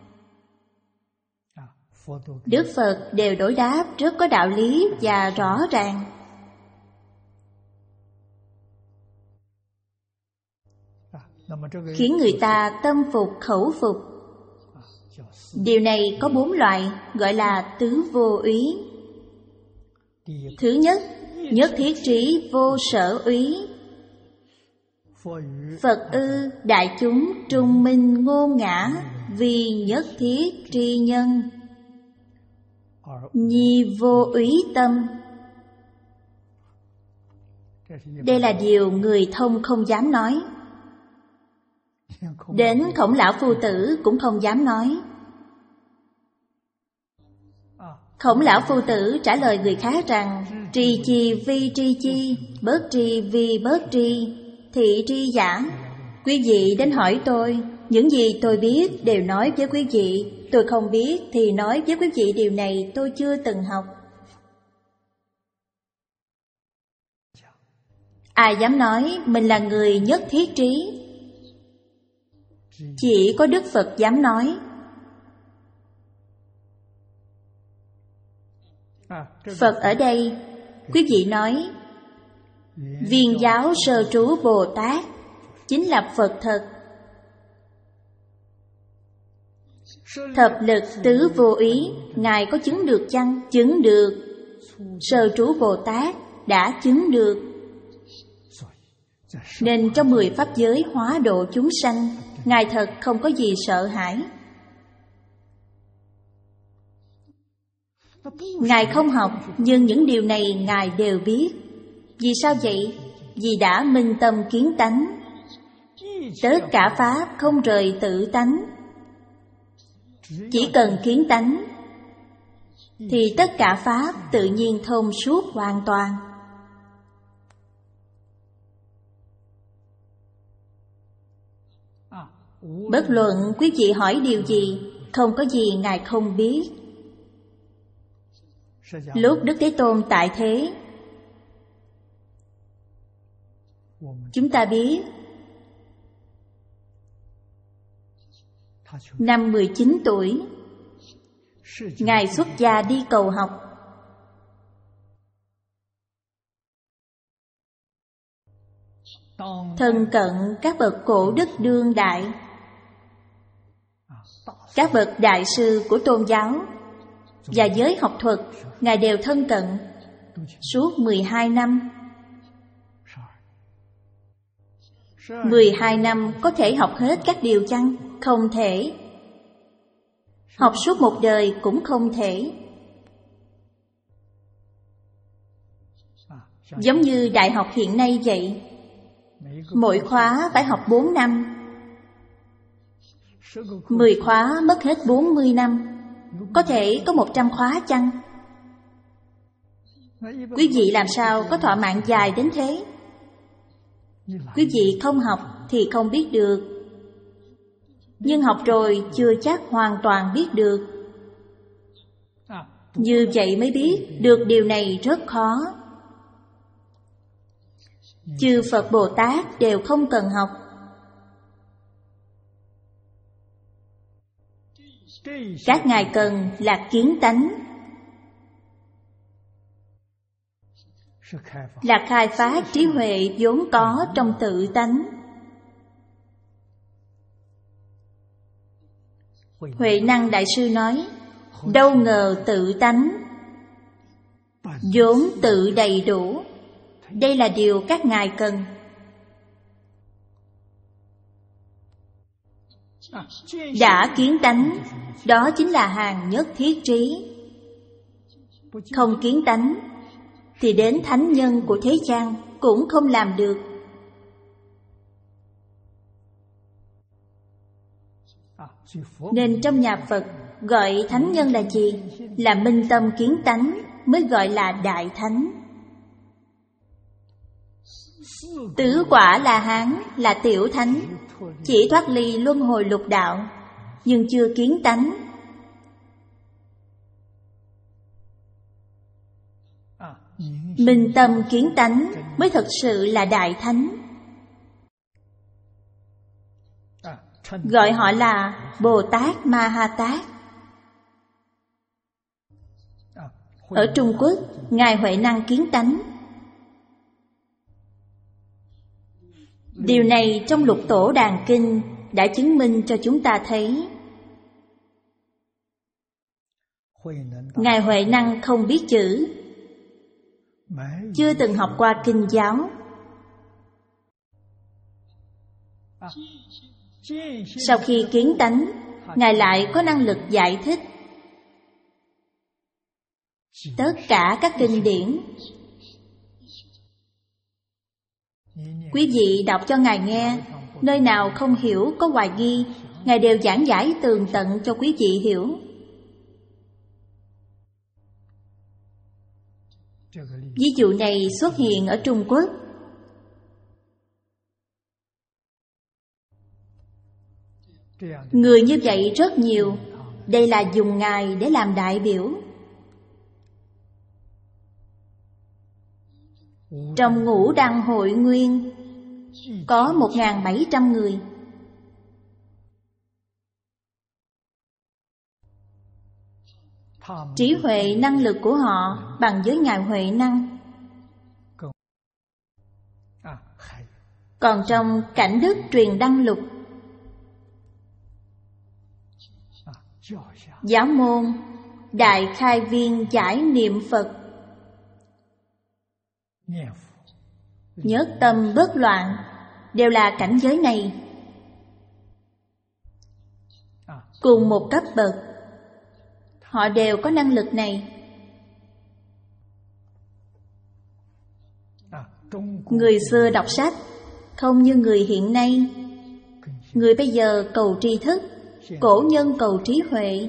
Đức Phật đều đối đáp rất có đạo lý và rõ ràng. Khiến người ta tâm phục khẩu phục. Điều này có bốn loại, gọi là tứ vô úy. Thứ nhất, nhất thiết trí vô sở úy. Phật ư đại chúng trung minh ngôn ngã, vì nhất thiết tri nhân, nhi vô úy tâm. Đây là điều người thông không dám nói. Đến Khổng Lão Phu Tử cũng không dám nói. Khổng Lão Phu Tử trả lời người khác rằng: trì chi vi tri chi, bớt tri vi bớt tri, thị tri giả. Quý vị đến hỏi tôi, những gì tôi biết đều nói với quý vị. Tôi không biết thì nói với quý vị điều này tôi chưa từng học. Ai dám nói mình là người nhất thiết trí? Chỉ có Đức Phật dám nói. Phật ở đây, quý vị nói Viên giáo sơ trú Bồ Tát chính là Phật thật. Thập lực tứ vô úy, Ngài có chứng được chăng? Chứng được. Sơ trú Bồ Tát đã chứng được. Nên trong mười pháp giới hóa độ chúng sanh, Ngài thật không có gì sợ hãi. Ngài không học, nhưng những điều này Ngài đều biết. Vì sao vậy? Vì đã minh tâm kiến tánh. Tất cả pháp không rời tự tánh. Chỉ cần kiến tánh thì tất cả pháp tự nhiên thông suốt hoàn toàn. Bất luận quý vị hỏi điều gì, không có gì Ngài không biết. Lúc Đức Thế Tôn tại thế, chúng ta biết năm mười chín tuổi, Ngài xuất gia đi cầu học. Thân cận các bậc cổ đức đương đại, các bậc đại sư của tôn giáo và giới học thuật, Ngài đều thân cận suốt mười hai năm. mười hai năm có thể học hết các điều chăng? Không thể. Học suốt một đời cũng không thể. Giống như đại học hiện nay vậy, mỗi khóa phải học bốn năm. mười khóa mất hết bốn mươi năm. Có thể có một trăm khóa chăng? Quý vị làm sao có thọ mạng dài đến thế? Quý vị không học thì không biết được, nhưng học rồi chưa chắc hoàn toàn biết được. Như vậy mới biết được điều này rất khó. Chư Phật Bồ Tát đều không cần học. Các ngài cần là kiến tánh, là khai phá trí huệ vốn có trong tự tánh. Huệ Năng Đại Sư nói, đâu ngờ tự tánh vốn tự đầy đủ. Đây là điều các ngài cần. Đã kiến tánh, đó chính là hàng nhất thiết trí. Không kiến tánh thì đến thánh nhân của thế gian cũng không làm được. Nên trong nhà Phật gọi thánh nhân là gì? Là minh tâm kiến tánh mới gọi là đại thánh. Tứ quả La Hán là tiểu thánh, chỉ thoát ly luân hồi lục đạo, nhưng chưa kiến tánh. Minh tâm kiến tánh mới thật sự là đại thánh. Gọi họ là Bồ Tát Ma Ha Tát. Ở Trung Quốc, Ngài Huệ Năng kiến tánh. Điều này trong Lục Tổ Đàn Kinh đã chứng minh cho chúng ta thấy. Ngài Huệ Năng không biết chữ, chưa từng học qua kinh giáo. Sau khi kiến tánh, Ngài lại có năng lực giải thích tất cả các kinh điển. Quý vị đọc cho Ngài nghe, nơi nào không hiểu có hoài nghi, Ngài đều giảng giải tường tận cho quý vị hiểu. Ví dụ này xuất hiện ở Trung Quốc. Người như vậy rất nhiều. Đây là dùng Ngài để làm đại biểu. Trong Ngũ Đăng Hội Nguyên có một nghìn bảy trăm người. Trí huệ năng lực của họ bằng với Ngài Huệ Năng. Còn trong Cảnh Đức Truyền Đăng Lục, Giáo môn Đại Khai Viên giải niệm Phật, nhất tâm bất loạn, đều là cảnh giới này. Cùng một cấp bậc, họ đều có năng lực này. Người xưa đọc sách không như người hiện nay. Người bây giờ cầu tri thức, cổ nhân cầu trí huệ.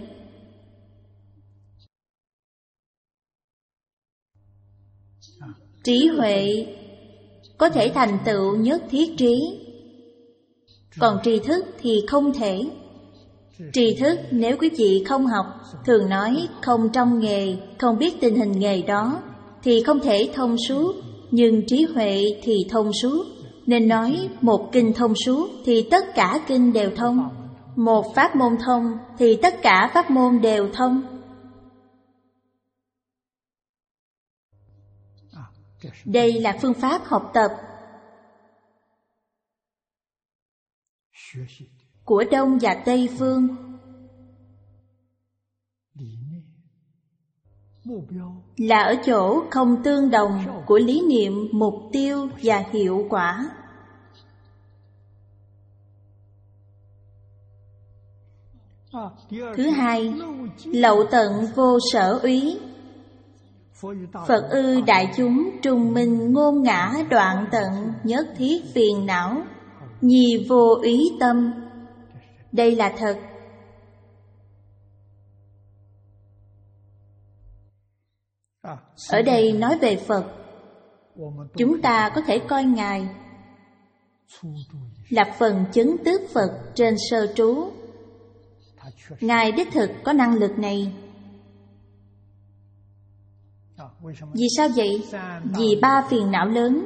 Trí huệ có thể thành tựu nhất thiết trí, còn tri thức thì không thể. Tri thức nếu quý vị không học, thường nói không trong nghề, không biết tình hình nghề đó, thì không thể thông suốt, nhưng trí huệ thì thông suốt. Nên nói một kinh thông suốt thì tất cả kinh đều thông, một pháp môn thông thì tất cả pháp môn đều thông. Đây là phương pháp học tập của Đông và Tây phương. Là ở chỗ không tương đồng của lý niệm, mục tiêu và hiệu quả. Thứ hai, lậu tận vô sở úy. Phật ư đại chúng trùng minh ngôn ngã đoạn tận, nhất thiết phiền não, nhi vô úy tâm. Đây là thật. Ở đây nói về Phật. Chúng ta có thể coi Ngài là phần chứng tước Phật trên sơ trú. Ngài đích thực có năng lực này. Vì sao vậy? Vì ba phiền não lớn.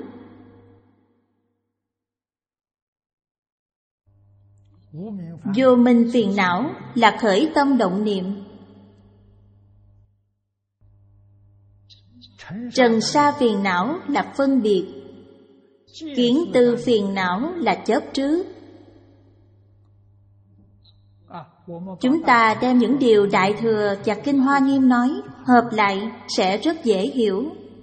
Vô minh phiền não là khởi tâm động niệm. Trần sa phiền não là phân biệt. Kiến tư phiền não là chấp trước. Chúng ta đem những điều Đại Thừa và Kinh Hoa Nghiêm nói hợp lại sẽ rất dễ hiểu.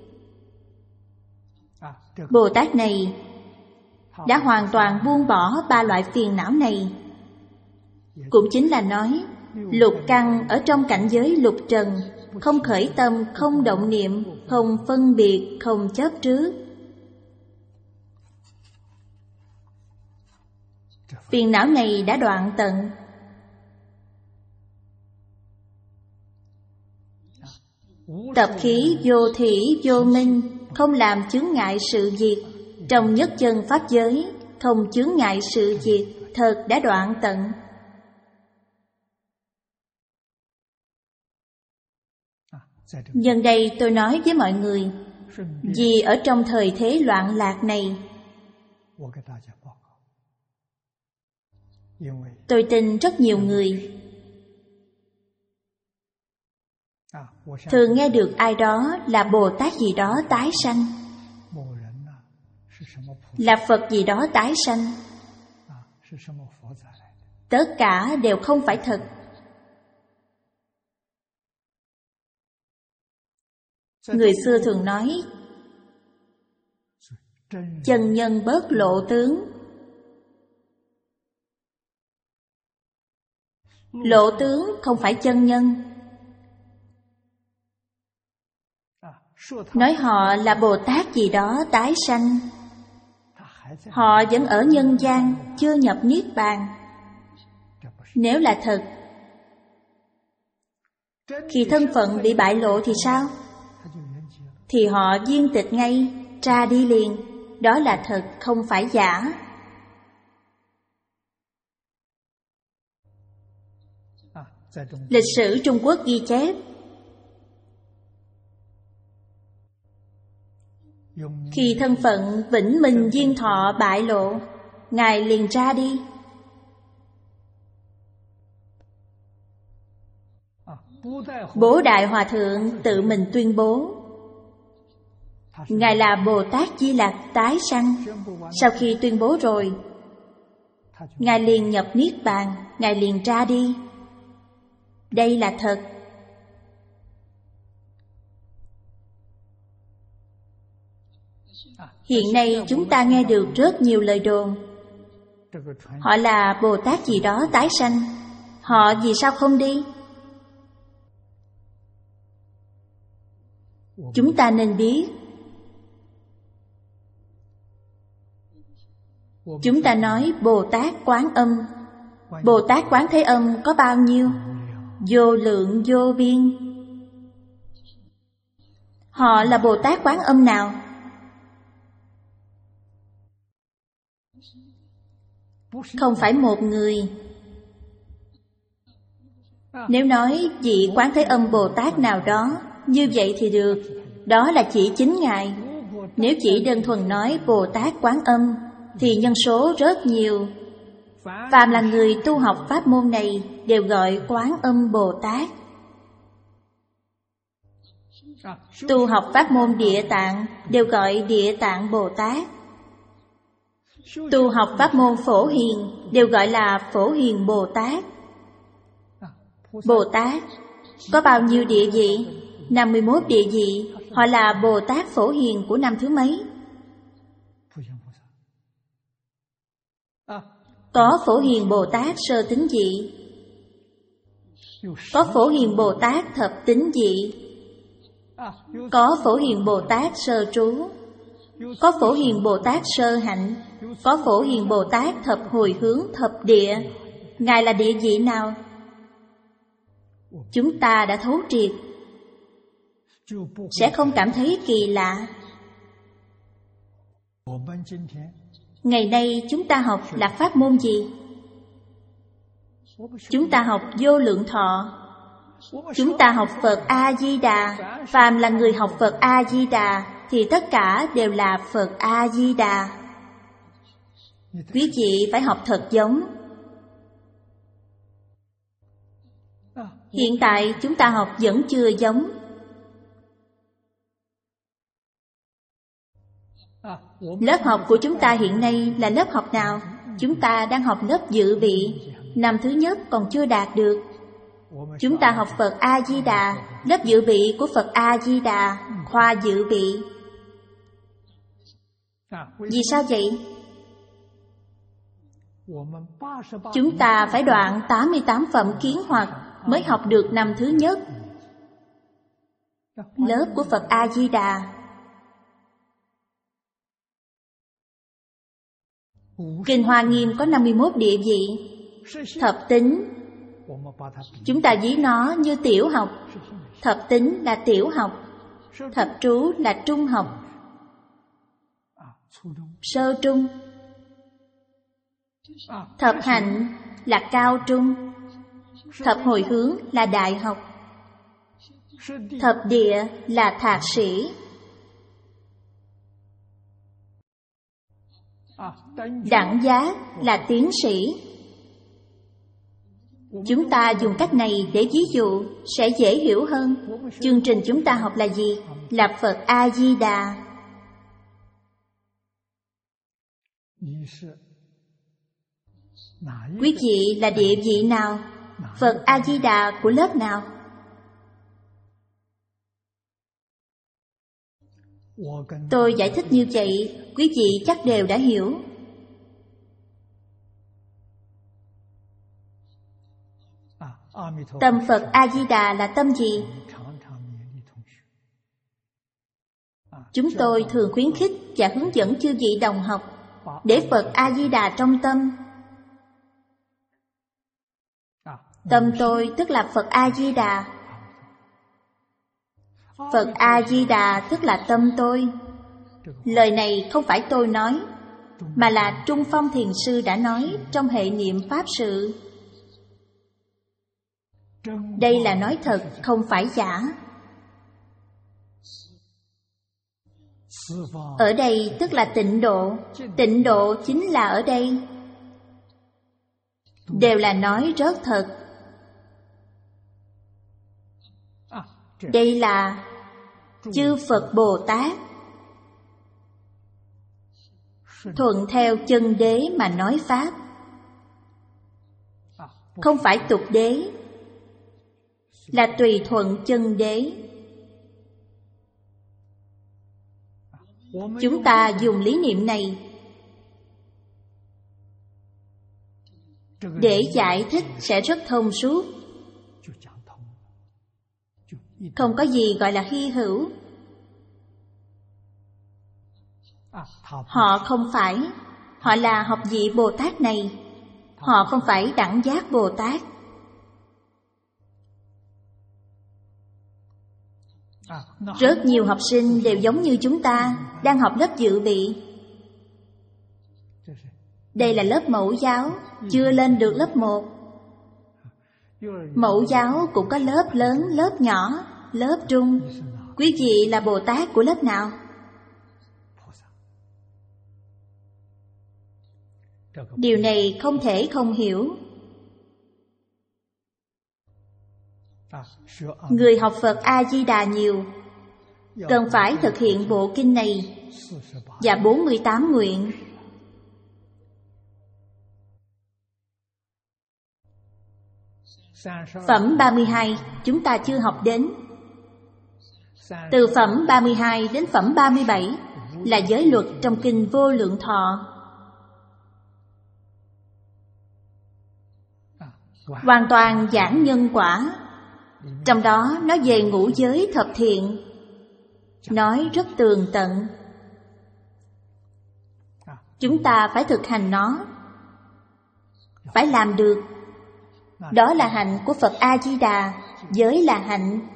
Bồ Tát này đã hoàn toàn buông bỏ ba loại phiền não này. Cũng chính là nói lục căn ở trong cảnh giới lục trần, không khởi tâm, không động niệm, không phân biệt, không chấp trước. Phiền não này đã đoạn tận. Tập khí vô thủy vô minh, không làm chướng ngại sự diệt. Trong nhất chân pháp giới, không chướng ngại sự diệt, thật đã đoạn tận. Nhân đây tôi nói với mọi người, vì ở trong thời thế loạn lạc này, tôi tin rất nhiều người thường nghe được ai đó là Bồ Tát gì đó tái sanh, là Phật gì đó tái sanh. Tất cả đều không phải thật. Người xưa thường nói chân nhân bớt lộ tướng. Lộ tướng không phải chân nhân. Nói họ là Bồ Tát gì đó tái sanh, họ vẫn ở nhân gian, chưa nhập Niết Bàn. Nếu là thật, khi thân phận bị bại lộ thì sao? Thì họ viên tịch ngay, ra đi liền. Đó là thật, không phải giả. Lịch sử Trung Quốc ghi chép, khi thân phận Vĩnh Minh Viên Thọ bại lộ, Ngài liền ra đi. Bố Đại Hòa Thượng tự mình tuyên bố Ngài là Bồ Tát Di Lặc tái sanh. Sau khi tuyên bố rồi, Ngài liền nhập Niết Bàn, Ngài liền ra đi. Đây là thật. Hiện nay chúng ta nghe được rất nhiều lời đồn. Họ là Bồ Tát gì đó tái sanh. Họ vì sao không đi? Chúng ta nên biết, chúng ta nói Bồ Tát Quán Âm. Bồ Tát Quán Thế Âm có bao nhiêu? Vô lượng vô biên. Họ là Bồ Tát Quán Âm nào? Không phải một người. Nếu nói vị Quán Thế Âm Bồ Tát nào đó, như vậy thì được, đó là chỉ chính Ngài. Nếu chỉ đơn thuần nói Bồ Tát Quán Âm, thì nhân số rất nhiều. Phàm là người tu học pháp môn này đều gọi Quán Âm Bồ Tát. Tu học pháp môn Địa Tạng đều gọi Địa Tạng Bồ Tát. Tu học pháp môn Phổ Hiền đều gọi là Phổ Hiền Bồ Tát. Bồ Tát có bao nhiêu địa vị? năm mươi mốt địa vị. Họ là Bồ Tát Phổ Hiền của năm thứ mấy? Có Phổ Hiền Bồ Tát sơ tính vị, có Phổ Hiền Bồ Tát thập tính vị, có Phổ Hiền Bồ Tát sơ trú, có Phổ Hiền Bồ Tát sơ hạnh, có Phổ Hiền Bồ Tát thập hồi hướng thập địa. Ngài là địa vị nào? Chúng ta đã thấu triệt, sẽ không cảm thấy kỳ lạ. Ngày nay chúng ta học là pháp môn gì? Chúng ta học Vô Lượng Thọ. Chúng ta học Phật A-di-đà. Phàm là người học Phật A-di-đà thì tất cả đều là Phật A-di-đà. Quý vị phải học thật giống. Hiện tại chúng ta học vẫn chưa giống. Lớp học của chúng ta hiện nay là lớp học nào? Chúng ta đang học lớp dự bị. Năm thứ nhất còn chưa đạt được. Chúng ta học Phật A-di-đà, lớp dự bị của Phật A-di-đà, khoa dự bị. Vì sao vậy? Chúng ta phải đoạn tám mươi tám phẩm kiến hoặc mới học được năm thứ nhất. Lớp của Phật A-di-đà. Kinh Hoa Nghiêm có năm mươi mốt địa vị. Thập tính, chúng ta ví nó như tiểu học. Thập tính là tiểu học, thập trú là trung học, sơ trung. Thập hạnh là cao trung, thập hồi hướng là đại học, thập địa là thạc sĩ. Đẳng giác là tiến sĩ. Chúng ta dùng cách này để ví dụ sẽ dễ hiểu hơn. Chương trình chúng ta học là gì? Là Phật A-di-đà. Quý vị là địa vị nào? Phật A-di-đà của lớp nào? Tôi giải thích như vậy, quý vị chắc đều đã hiểu. Tâm Phật A-di-đà là tâm gì? Chúng tôi thường khuyến khích và hướng dẫn chư vị đồng học để Phật A-di-đà trong tâm. Tâm tôi tức là Phật A-di-đà. Phật A-di-đà tức là tâm tôi. Lời này không phải tôi nói, mà là Trung Phong Thiền Sư đã nói trong hệ niệm Pháp sự. Đây là nói thật, không phải giả. Ở đây tức là tịnh độ. Tịnh độ chính là ở đây. Đều là nói rất thật. Đây là chư Phật Bồ Tát thuận theo chân đế mà nói Pháp. Không phải tục đế, là tùy thuận chân đế. Chúng ta dùng lý niệm này để giải thích sẽ rất thông suốt. Không có gì gọi là hy hữu. Họ không phải, họ là học vị Bồ Tát này. Họ không phải đẳng giác Bồ Tát. Rất nhiều học sinh đều giống như chúng ta, đang học lớp dự bị. Đây là lớp mẫu giáo, chưa lên được lớp một. Mẫu giáo cũng có lớp lớn, lớp nhỏ, lớp trung. Quý vị là Bồ Tát của lớp nào? Điều này không thể không hiểu. Người học Phật A-di-đà nhiều, cần phải thực hiện bộ kinh này và bốn mươi tám nguyện. Phẩm ba mươi hai chúng ta chưa học đến. Từ phẩm ba mươi hai đến phẩm ba mươi bảy là giới luật trong kinh Vô Lượng Thọ. Hoàn toàn giảng nhân quả. Trong đó nói về ngũ giới thập thiện, nói rất tường tận. Chúng ta phải thực hành nó, phải làm được. Đó là hạnh của Phật A-di-đà, giới là hạnh.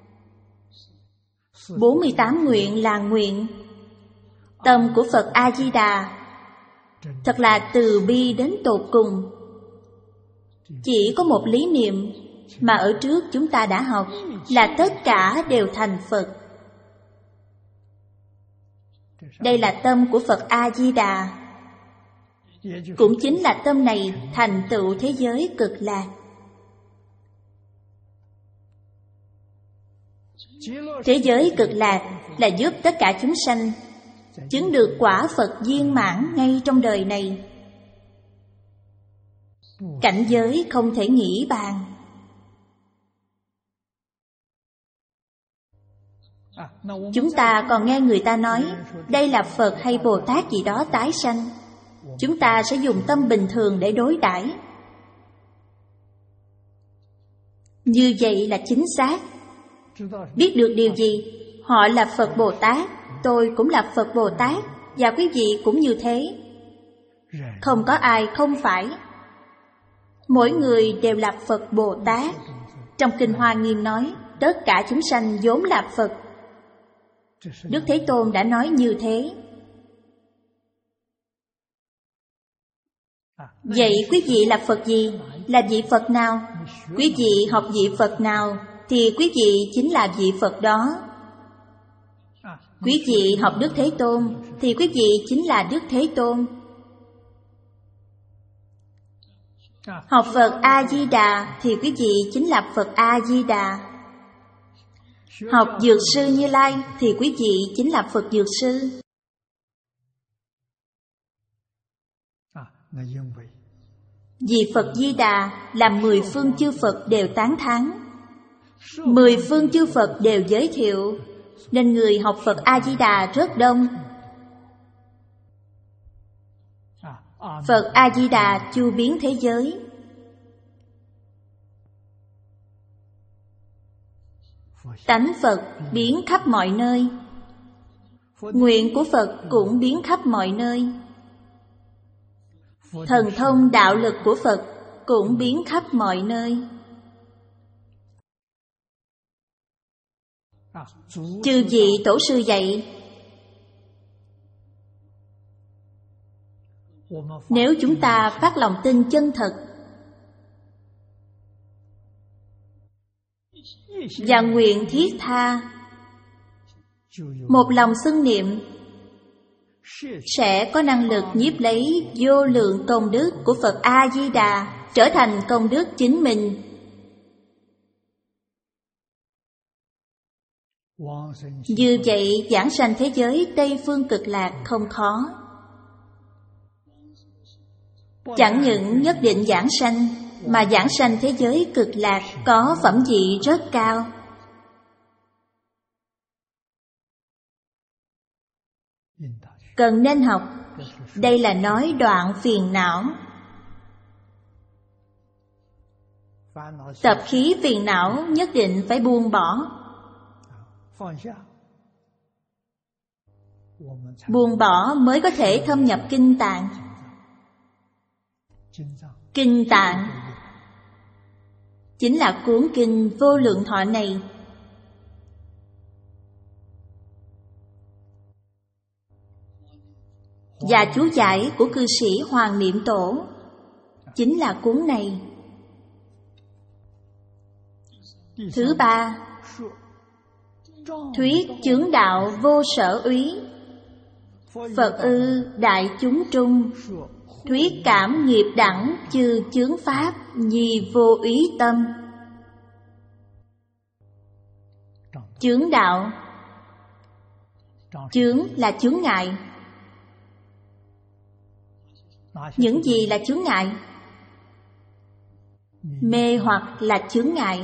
bốn mươi tám nguyện là nguyện. Tâm của Phật A-di-đà thật là từ bi đến tột cùng. Chỉ có một lý niệm mà ở trước chúng ta đã học là tất cả đều thành Phật. Đây là tâm của Phật A-di-đà. Cũng chính là tâm này thành tựu thế giới cực lạc. Thế giới cực lạc là giúp tất cả chúng sanh chứng được quả Phật viên mãn ngay trong đời này. Cảnh giới không thể nghĩ bàn. Chúng ta còn nghe người ta nói đây là Phật hay Bồ Tát gì đó tái sanh. Chúng ta sẽ dùng tâm bình thường để đối đãi. Như vậy là chính xác. Biết được điều gì? Họ là Phật Bồ Tát, tôi cũng là Phật Bồ Tát, và quý vị cũng như thế. Không có ai không phải. Mỗi người đều là Phật Bồ Tát. Trong Kinh Hoa Nghiêm nói, tất cả chúng sanh vốn là Phật. Đức Thế Tôn đã nói như thế. Vậy quý vị là Phật gì? Là vị Phật nào? Quý vị học vị Phật nào thì quý vị chính là vị Phật đó. Quý vị học Đức Thế Tôn thì quý vị chính là Đức Thế Tôn. Học Phật A-di-đà thì quý vị chính là Phật A-di-đà. Học Dược Sư Như Lai thì quý vị chính là Phật Dược Sư. Vì Phật Di Đà làm mười phương chư Phật đều tán thán, mười phương chư Phật đều giới thiệu, nên người học Phật A-di-đà rất đông. Phật A-di-đà chu biến thế giới. Tánh Phật biến khắp mọi nơi. Nguyện của Phật cũng biến khắp mọi nơi. Thần thông đạo lực của Phật cũng biến khắp mọi nơi. Chư vị tổ sư dạy, nếu chúng ta phát lòng tin chân thật và nguyện thiết tha, một lòng xưng niệm, sẽ có năng lực nhiếp lấy vô lượng công đức của Phật A-di-đà trở thành công đức chính mình. Như vậy giảng sanh thế giới Tây Phương Cực Lạc không khó. Chẳng những nhất định giảng sanh, mà giảng sanh thế giới Cực Lạc có phẩm vị rất cao. Cần nên học. Đây là nói đoạn phiền não. Tập khí phiền não nhất định phải buông bỏ. Buông bỏ mới có thể thâm nhập kinh tạng. Kinh tạng chính là cuốn kinh Vô Lượng Thọ này. Và chú giải của cư sĩ Hoàng Niệm Tổ chính là cuốn này. Thứ ba, thuyết chướng đạo vô sở úy. Phật ư đại chúng trung, thuyết cảm nghiệp đẳng chư chướng pháp nhi vô úy tâm. Chướng đạo, chướng là chướng ngại. Những gì là chướng ngại? Mê hoặc là chướng ngại,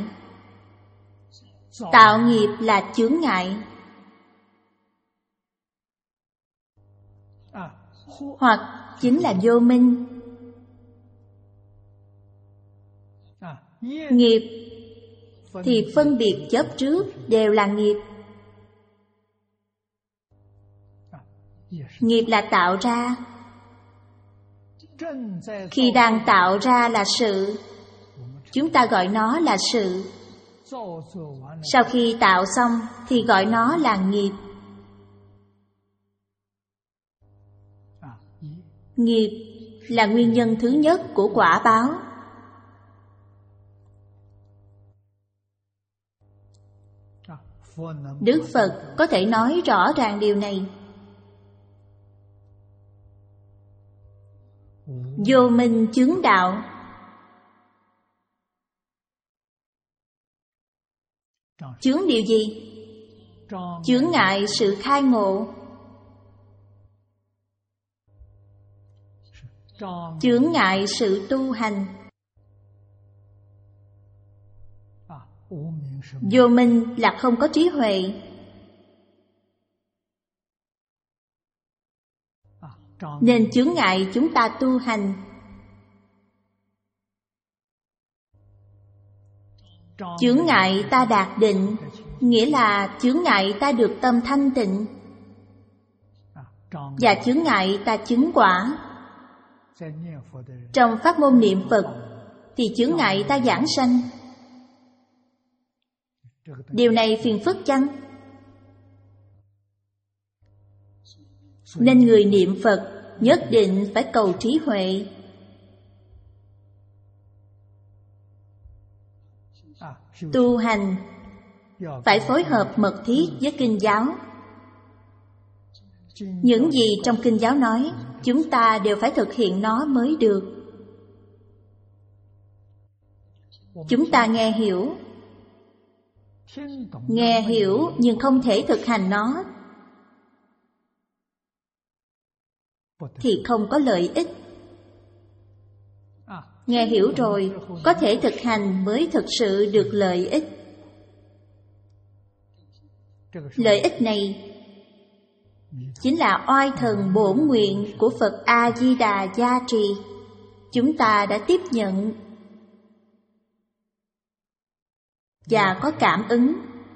tạo nghiệp là chướng ngại, hoặc chính là vô minh. Nghiệp thì phân biệt chấp trước đều là nghiệp. Nghiệp là tạo ra. Khi đang tạo ra là sự, chúng ta gọi nó là sự. Sau khi tạo xong thì gọi nó là nghiệp. Nghiệp là nguyên nhân thứ nhất của quả báo. Đức Phật có thể nói rõ ràng điều này. Vô minh chướng đạo. Chướng điều gì? Chướng ngại sự khai ngộ. Chướng ngại sự tu hành. Vô minh là không có trí huệ. Nên chướng ngại chúng ta tu hành. Chướng ngại ta đạt định, nghĩa là chướng ngại ta được tâm thanh tịnh. Và chướng ngại ta chứng quả. Trong pháp môn niệm Phật thì chướng ngại ta giảng sanh. Điều này phiền phức chăng? Nên người niệm Phật nhất định phải cầu trí huệ. Tu hành phải phối hợp mật thiết với kinh giáo. Những gì trong kinh giáo nói, chúng ta đều phải thực hiện nó mới được. Chúng ta nghe hiểu, nghe hiểu nhưng không thể thực hành nó thì không có lợi ích. Nghe hiểu rồi, có thể thực hành mới thực sự được lợi ích. Lợi ích này chính là oai thần bổn nguyện của Phật A-di-đà gia trì. Chúng ta đã tiếp nhận và có cảm ứng.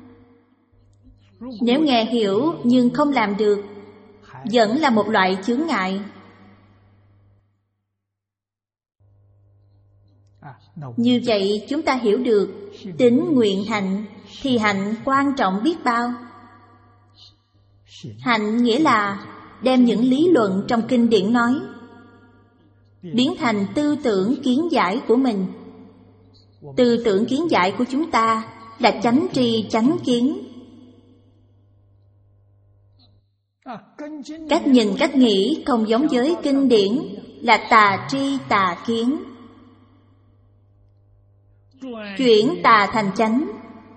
Nếu nghe hiểu nhưng không làm được, vẫn là một loại chướng ngại. Như vậy chúng ta hiểu được tính nguyện hạnh thì hạnh quan trọng biết bao. Hạnh nghĩa là đem những lý luận trong kinh điển nói biến thành tư tưởng kiến giải của mình. Tư tưởng kiến giải của chúng ta là chánh tri chánh kiến. Cách nhìn cách nghĩ không giống với kinh điển là tà tri tà kiến. Chuyển tà thành chánh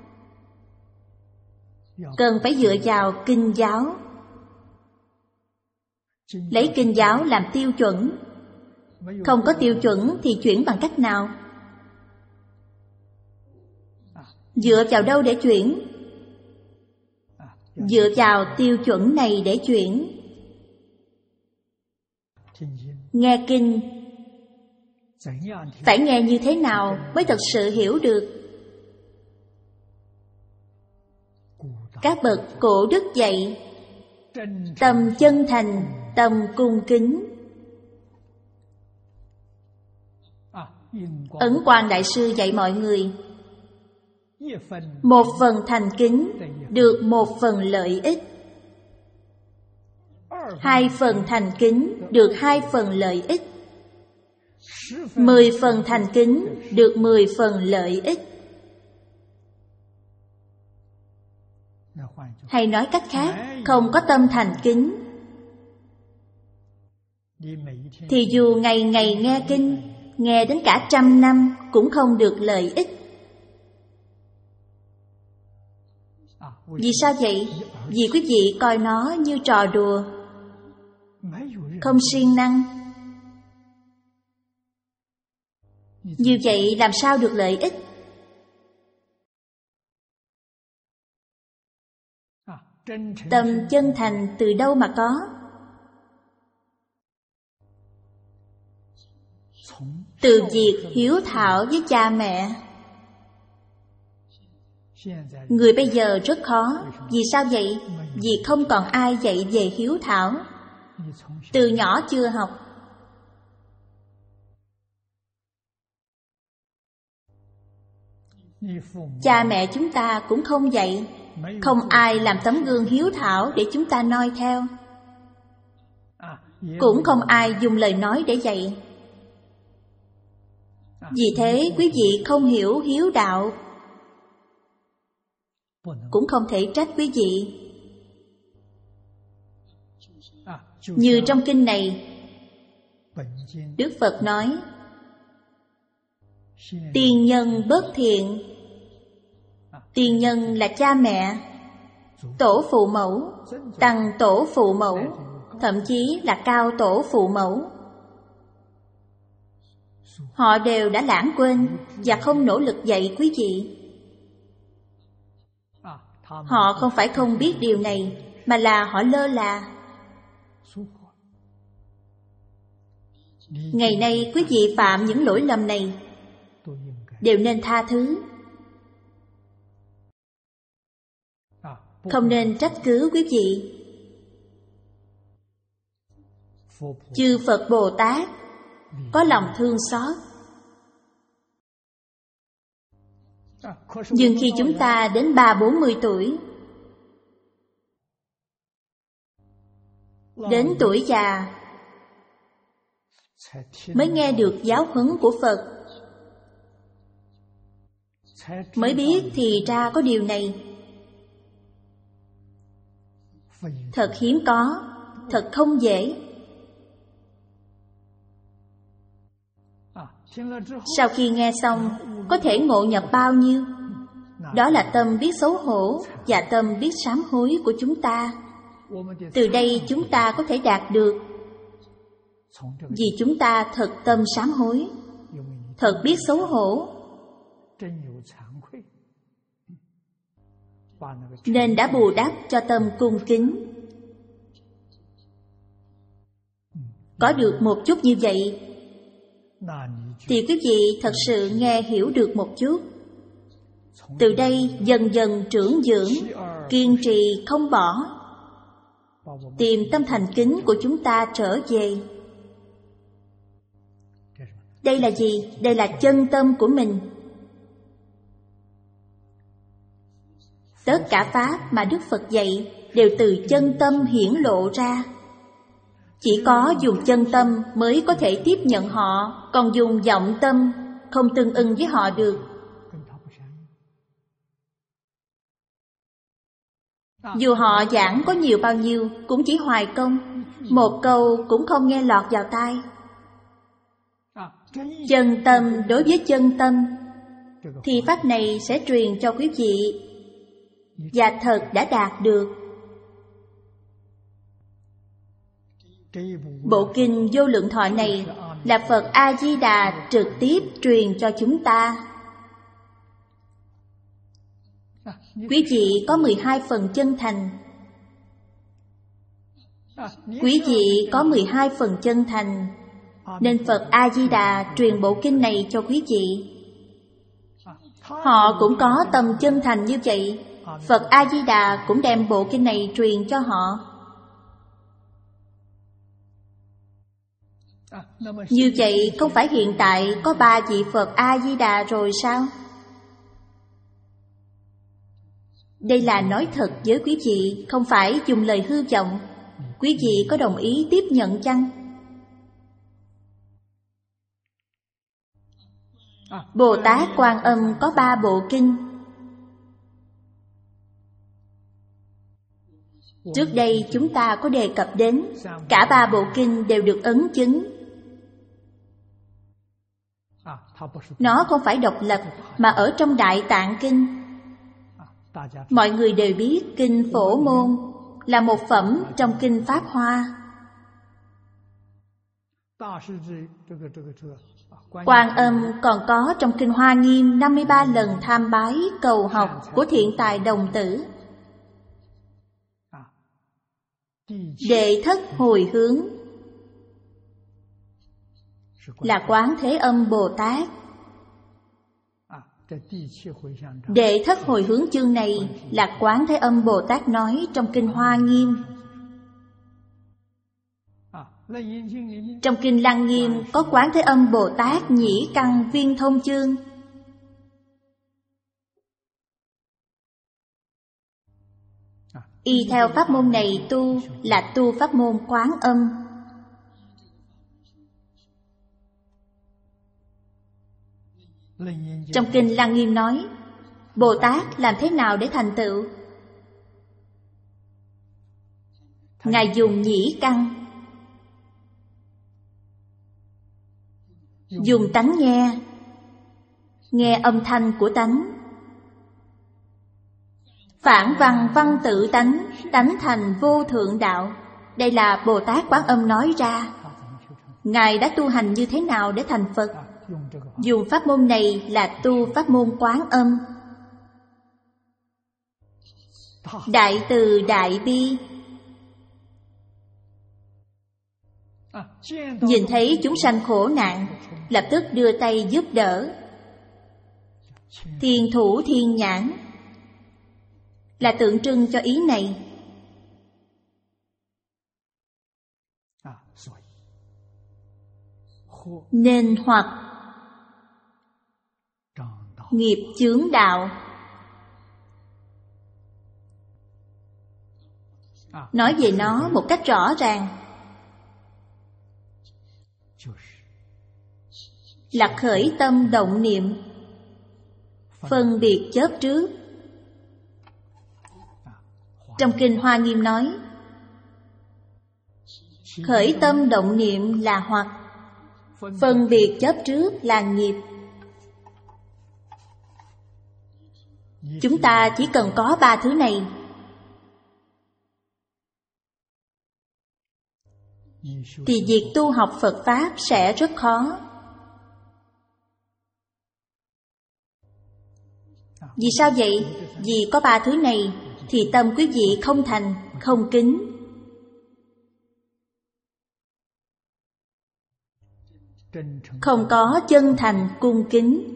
cần phải dựa vào kinh giáo. Lấy kinh giáo làm tiêu chuẩn. Không có tiêu chuẩn thì chuyển bằng cách nào? Dựa vào đâu để chuyển? Dựa vào tiêu chuẩn này để chuyển. Nghe kinh phải nghe như thế nào mới thật sự hiểu được? Các bậc cổ đức dạy tâm chân thành, tâm cung kính. Ấn Quang Đại Sư dạy mọi người một phần thành kính được một phần lợi ích. Hai phần thành kính được hai phần lợi ích. Mười phần thành kính được mười phần lợi ích. Hay nói cách khác, không có tâm thành kính, thì dù ngày ngày nghe kinh, nghe đến cả trăm năm cũng không được lợi ích. Vì sao vậy? Vì quý vị coi nó như trò đùa, không siêng năng. Như vậy làm sao được lợi ích? Tâm chân thành từ đâu mà có? Từ việc hiếu thảo với cha mẹ. Người bây giờ rất khó. Vì sao vậy? Vì không còn ai dạy về hiếu thảo. Từ nhỏ chưa học. Cha mẹ chúng ta cũng không dạy. Không ai làm tấm gương hiếu thảo để chúng ta noi theo. Cũng không ai dùng lời nói để dạy. Vì thế quý vị không hiểu hiếu đạo, cũng không thể trách quý vị. Như trong kinh này, Đức Phật nói, tiên nhân bất thiện. Tiên nhân là cha mẹ, tổ phụ mẫu, tăng tổ phụ mẫu, thậm chí là cao tổ phụ mẫu. Họ đều đã lãng quên và không nỗ lực dạy quý vị. Họ không phải không biết điều này, mà là họ lơ là. Ngày nay quý vị phạm những lỗi lầm này đều nên tha thứ, không nên trách cứ quý vị. Chư Phật Bồ Tát có lòng thương xót. Nhưng khi chúng ta đến ba bốn mươi tuổi, đến tuổi già, mới nghe được giáo huấn của Phật, mới biết thì ra có điều này. Thật hiếm có, thật không dễ. Sau khi nghe xong, có thể ngộ nhập bao nhiêu? Đó là tâm biết xấu hổ và tâm biết sám hối của chúng ta. Từ đây chúng ta có thể đạt được. Vì chúng ta thật tâm sám hối, thật biết xấu hổ, nên đã bù đắp cho tâm cung kính. Có được một chút như vậy, thì quý vị thật sự nghe hiểu được một chút. Từ đây dần dần trưởng dưỡng, kiên trì không bỏ, tìm tâm thành kính của chúng ta trở về. Đây là gì? Đây là chân tâm của mình. Tất cả pháp mà Đức Phật dạy đều từ chân tâm hiển lộ ra. Chỉ có dùng chân tâm mới có thể tiếp nhận họ, còn dùng vọng tâm không tương ưng với họ được. Dù họ giảng có nhiều bao nhiêu cũng chỉ hoài công, một câu cũng không nghe lọt vào tai. Chân tâm đối với chân tâm, thì pháp này sẽ truyền cho quý vị, và thật đã đạt được. Bộ kinh Vô Lượng Thọ này là Phật A-di-đà trực tiếp truyền cho chúng ta. Quý vị có mười hai phần chân thành. Quý vị có mười hai phần chân thành, nên Phật A-di-đà truyền bộ kinh này cho quý vị. Họ cũng có tâm chân thành như vậy, Phật A-di-đà cũng đem bộ kinh này truyền cho họ. Như vậy không phải hiện tại có ba vị Phật A-di-đà rồi sao? Đây là nói thật với quý vị, không phải dùng lời hư vọng. Quý vị có đồng ý tiếp nhận chăng? Bồ Tát Quan Âm có ba bộ kinh. Trước đây chúng ta có đề cập đến, cả ba bộ kinh đều được ấn chứng. Nó không phải độc lập, mà ở trong Đại Tạng Kinh. Mọi người đều biết Kinh Phổ Môn là một phẩm trong Kinh Pháp Hoa. Quan Âm còn có trong Kinh Hoa Nghiêm năm mươi ba lần tham bái cầu học của thiện tài đồng tử. Đệ thất hồi hướng là Quán Thế Âm Bồ Tát. Đệ thất hồi hướng chương này là Quán Thế Âm Bồ Tát nói trong Kinh Hoa Nghiêm. Trong Kinh Lăng Nghiêm có Quán Thế Âm Bồ Tát Nhĩ Căn Viên Thông chương. Y theo pháp môn này tu là tu pháp môn Quán Âm. Trong Kinh Lăng Nghiêm nói, Bồ Tát làm thế nào để thành tựu? Ngài dùng nhĩ căn, dùng tánh nghe, nghe âm thanh của tánh, phản văn văn tự tánh, tánh thành vô thượng đạo. Đây là Bồ Tát Quán Âm nói ra. Ngài đã tu hành như thế nào để thành Phật? Dùng pháp môn này là tu pháp môn Quán Âm. Đại từ đại bi, nhìn thấy chúng sanh khổ nạn, lập tức đưa tay giúp đỡ. Thiên thủ thiên nhãn là tượng trưng cho ý này. Nên hoặc nghiệp chướng đạo. Nói về nó một cách rõ ràng là khởi tâm động niệm, phân biệt chớp trước. Trong Kinh Hoa Nghiêm nói, khởi tâm động niệm là hoặc, phân biệt chớp trước là nghiệp. Chúng ta chỉ cần có ba thứ này, thì việc tu học Phật Pháp sẽ rất khó. Vì sao vậy? Vì có ba thứ này thì tâm quý vị không thành, không kính. Không có chân thành cung kính.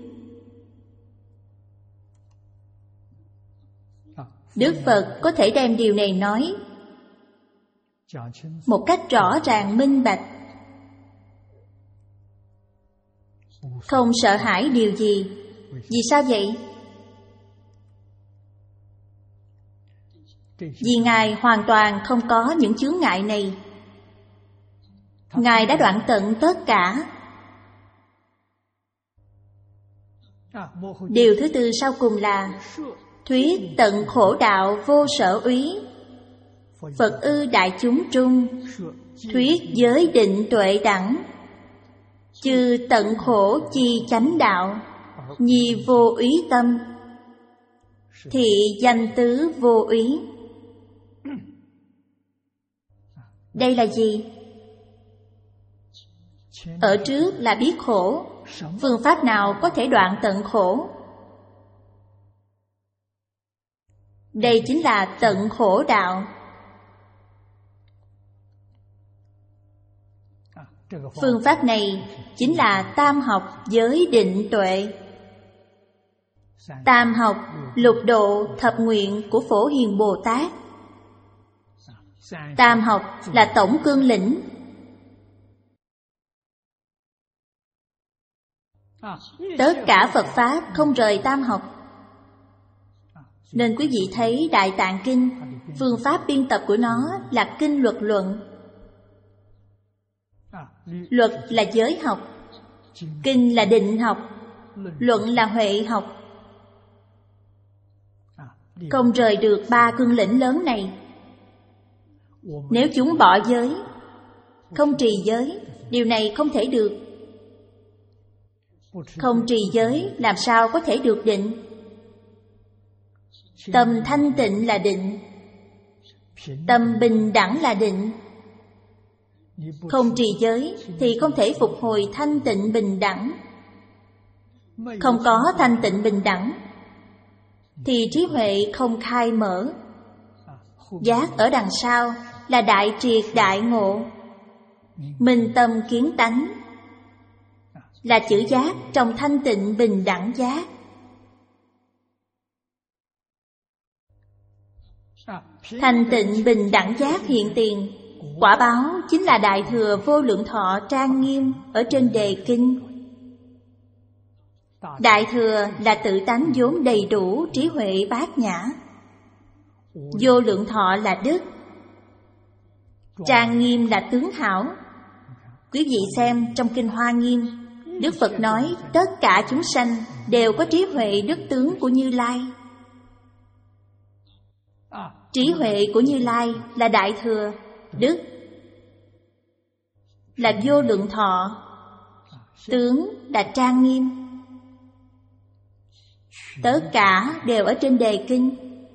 Đức Phật có thể đem điều này nói một cách rõ ràng minh bạch, không sợ hãi điều gì. Vì sao vậy? Vì Ngài hoàn toàn không có những chướng ngại này. Ngài đã đoạn tận tất cả. Điều thứ tư sau cùng là thuyết tận khổ đạo vô sở úy. Phật ư đại chúng trung, thuyết giới định tuệ đẳng. Chư tận khổ chi chánh đạo, nhi vô úy tâm. Thị danh tứ vô úy. Đây là gì? Ở trước là biết khổ. Phương pháp nào có thể đoạn tận khổ? Đây chính là tận khổ đạo. Phương pháp này chính là tam học giới định tuệ. Tam học lục độ thập nguyện của Phổ Hiền Bồ Tát. Tam học là tổng cương lĩnh. Tất cả Phật Pháp không rời tam học. Nên quý vị thấy Đại Tạng Kinh, phương pháp biên tập của nó là kinh luật luận. Luật là giới học, kinh là định học, luận là huệ học. Không rời được ba cương lĩnh lớn này. Nếu chúng bỏ giới, không trì giới, điều này không thể được. Không trì giới làm sao có thể được định? Tâm thanh tịnh là định, tâm bình đẳng là định. Không trì giới thì không thể phục hồi thanh tịnh bình đẳng. Không có thanh tịnh bình đẳng thì trí huệ không khai mở. Giác ở đằng sau là đại triệt đại ngộ. Minh tâm kiến tánh là chữ giác trong thanh tịnh bình đẳng giác. Thanh tịnh bình đẳng giác hiện tiền, quả báo chính là đại thừa vô lượng thọ trang nghiêm ở trên đề kinh. Đại thừa là tự tánh vốn đầy đủ trí huệ bát nhã. Vô lượng thọ là đức, trang nghiêm là tướng hảo. Quý vị xem trong kinh Hoa Nghiêm, Đức Phật nói tất cả chúng sanh đều có trí huệ đức tướng của Như Lai. Trí huệ của Như Lai là đại thừa, đức là vô lượng thọ, tướng là trang nghiêm. Tất cả đều ở trên đề kinh.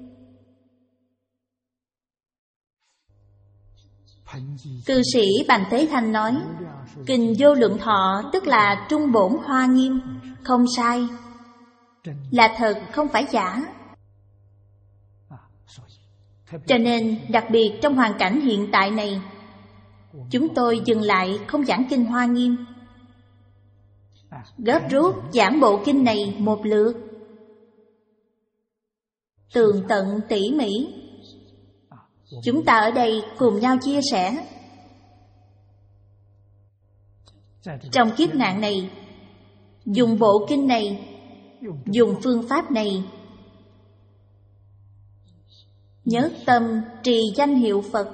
Cư sĩ Bành Tế Thanh nói, kinh vô lượng thọ tức là trung bổn Hoa Nghiêm, không sai, là thật không phải giả. Cho nên đặc biệt trong hoàn cảnh hiện tại này, chúng tôi dừng lại không giảng kinh Hoa Nghiêm, gấp rút giảng bộ kinh này một lượt, tường tận tỉ mỉ. Chúng ta ở đây cùng nhau chia sẻ. Trong kiếp nạn này, dùng bộ kinh này, dùng phương pháp này, nhất tâm trì danh hiệu Phật.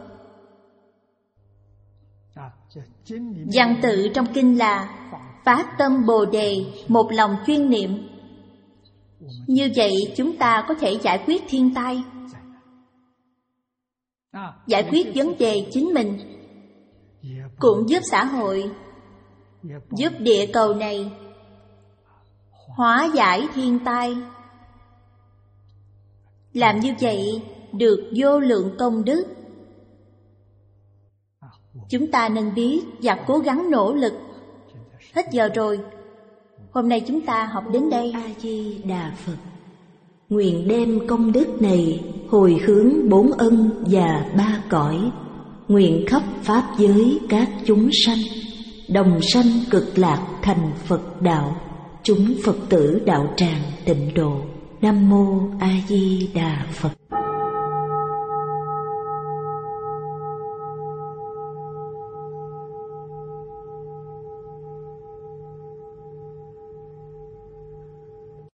Văn tự trong kinh là phát tâm Bồ Đề, một lòng chuyên niệm. Như vậy chúng ta có thể giải quyết thiên tai, giải quyết vấn đề chính mình, cũng giúp xã hội, giúp địa cầu này hóa giải thiên tai. Làm như vậy được vô lượng công đức. Chúng ta nên biết và cố gắng nỗ lực. Hết giờ rồi. Hôm nay chúng ta học đến đây.
A Di Đà Phật. Nguyện đem công đức này hồi hướng bốn ân và ba cõi, nguyện khắp pháp giới các chúng sanh đồng sanh cực lạc thành Phật đạo, chúng Phật tử đạo tràng tịnh độ. Nam mô A Di Đà Phật.